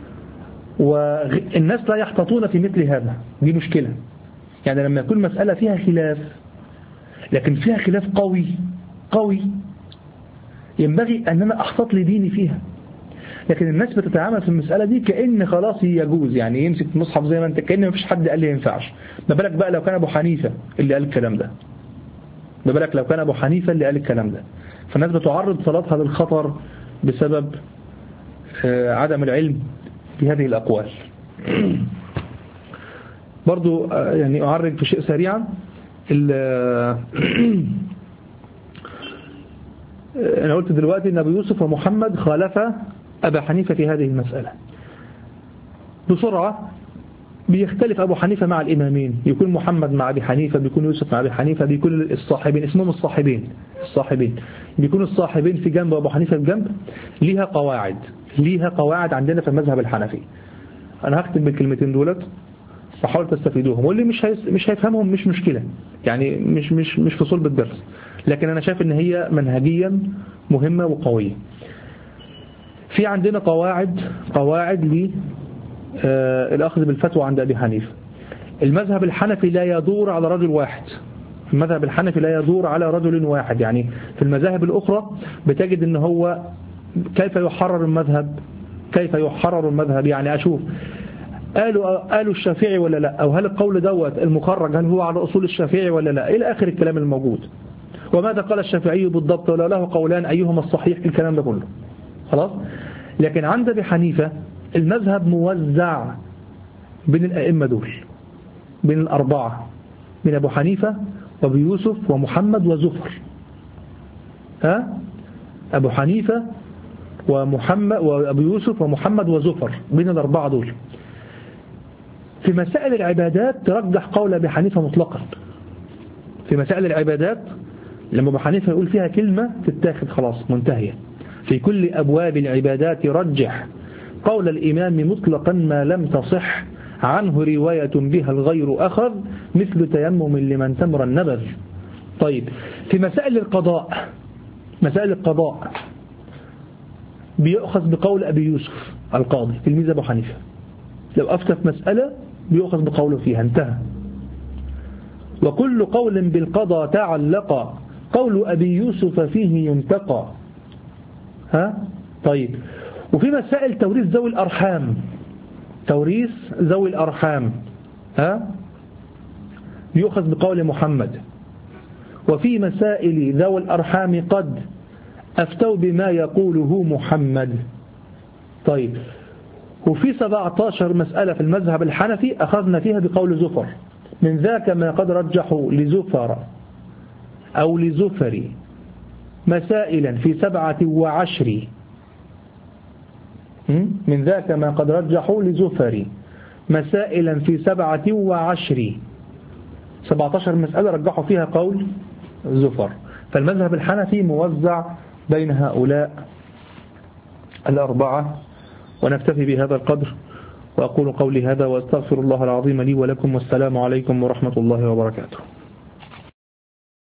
والناس لا يحتطون في مثل هذا. دي مشكلة. يعني لما يكون مسألة فيها خلاف، لكن فيها خلاف قوي قوي، ينبغي أن أنا أحتط لديني فيها. لكن الناس بتتعامل في المسألة دي كأن خلاص يجوز، يعني يمسك المصحف زي ما انت، كأن ما فيش حد قال لي ينفعش. ما بالك بقى لو كان أبو حنيفة اللي قال الكلام ده، ما بالك لو كان أبو حنيفة اللي قال الكلام ده. فالناس بتعرض صلاتها للخطر بسبب عدم العلم بهذه الأقوال. برضو يعني أعرض في شيء سريعا. أنا قلت دلوقتي أن أبو يوسف ومحمد خالف أبا حنيفة في هذه المسألة. بسرعة بيختلف أبو حنيفة مع الإمامين، يكون محمد مع أبي حنيفة، بيكون يوسف مع أبي حنيفة، بيكون الصاحبين اسمهم الصاحبين الصاحبين بيكون الصاحبين في جنب وأبو حنيفة في جنب. ليها قواعد ليها قواعد عندنا في المذهب الحنفي. أنا هختم بالكلمتين دولت فحاول تستفيدوهم، واللي مش مش هيفهمهم مش مشكلة، يعني مش مش مش في صلب الدرس، لكن أنا شايف إن هي منهجيا مهمة وقوية. في عندنا قواعد قواعد للأخذ بالفتوى عند أبي حنيفة. المذهب الحنفي لا يدور على رجل واحد. المذهب الحنفي لا يدور على رجل واحد. يعني في المذاهب الأخرى بتجد إن هو كيف يحرر المذهب كيف يحرر المذهب يعني أشوف قالوا قالوا الشافعي ولا لا، أو هل القول دوت المخرج هل هو على أصول الشافعي ولا لا، إلى آخر الكلام الموجود. وماذا قال الشافعي بالضبط، ولا له قولان أيهما الصحيح، الكلام ده كله خلاص. لكن عند أبي حنيفة المذهب موزع بين الأئمة دول، بين الأربعة، من أبو حنيفة وأبو يوسف ومحمد وزفر. ها أبو حنيفة ومحمد وأبو يوسف ومحمد وزفر، بين الأربعة دول. في مسائل العبادات ترجح قول أبي حنيفة مطلقا. في مسائل العبادات لما أبو حنيفة يقول فيها كلمة تتاخد خلاص منتهية. في كل أبواب العبادات رجح قول الإمام مطلقا ما لم تصح عنه رواية بها الغير أخذ، مثل تيمم لمن تمر النبذ. طيب في مسائل القضاء مسائل القضاء بيأخذ بقول أبي يوسف القاضي تلميذ أبو حنيفة. لو أفتى في مسألة بيأخذ بقوله فيها، انتهى. وكل قول بالقضاء تعلق قول أبي يوسف فيه ينتقى. ها طيب وفي مسائل توريث ذوي الأرحام، توريث ذوي الأرحام ها يؤخذ بقول محمد. وفي مسائل ذوي الأرحام قد أفتوا بما يقوله محمد. طيب، وفي سبعة عشر مسألة في المذهب الحنفي أخذنا فيها بقول زفر، من ذاك ما قد رجحوا لزفر أو لزفر مسائلا في سبعة وعشر، من ذاك ما قد رجحوا لزفر مسائلا في سبعة وعشر، سبعة عشر مسألة رجحوا فيها قول زفر. فالمذهب الحنفي موزع بين هؤلاء الأربعة. ونكتفي بهذا القدر، وأقول قولي هذا وأستغفر الله العظيم لي ولكم، والسلام عليكم ورحمة الله وبركاته.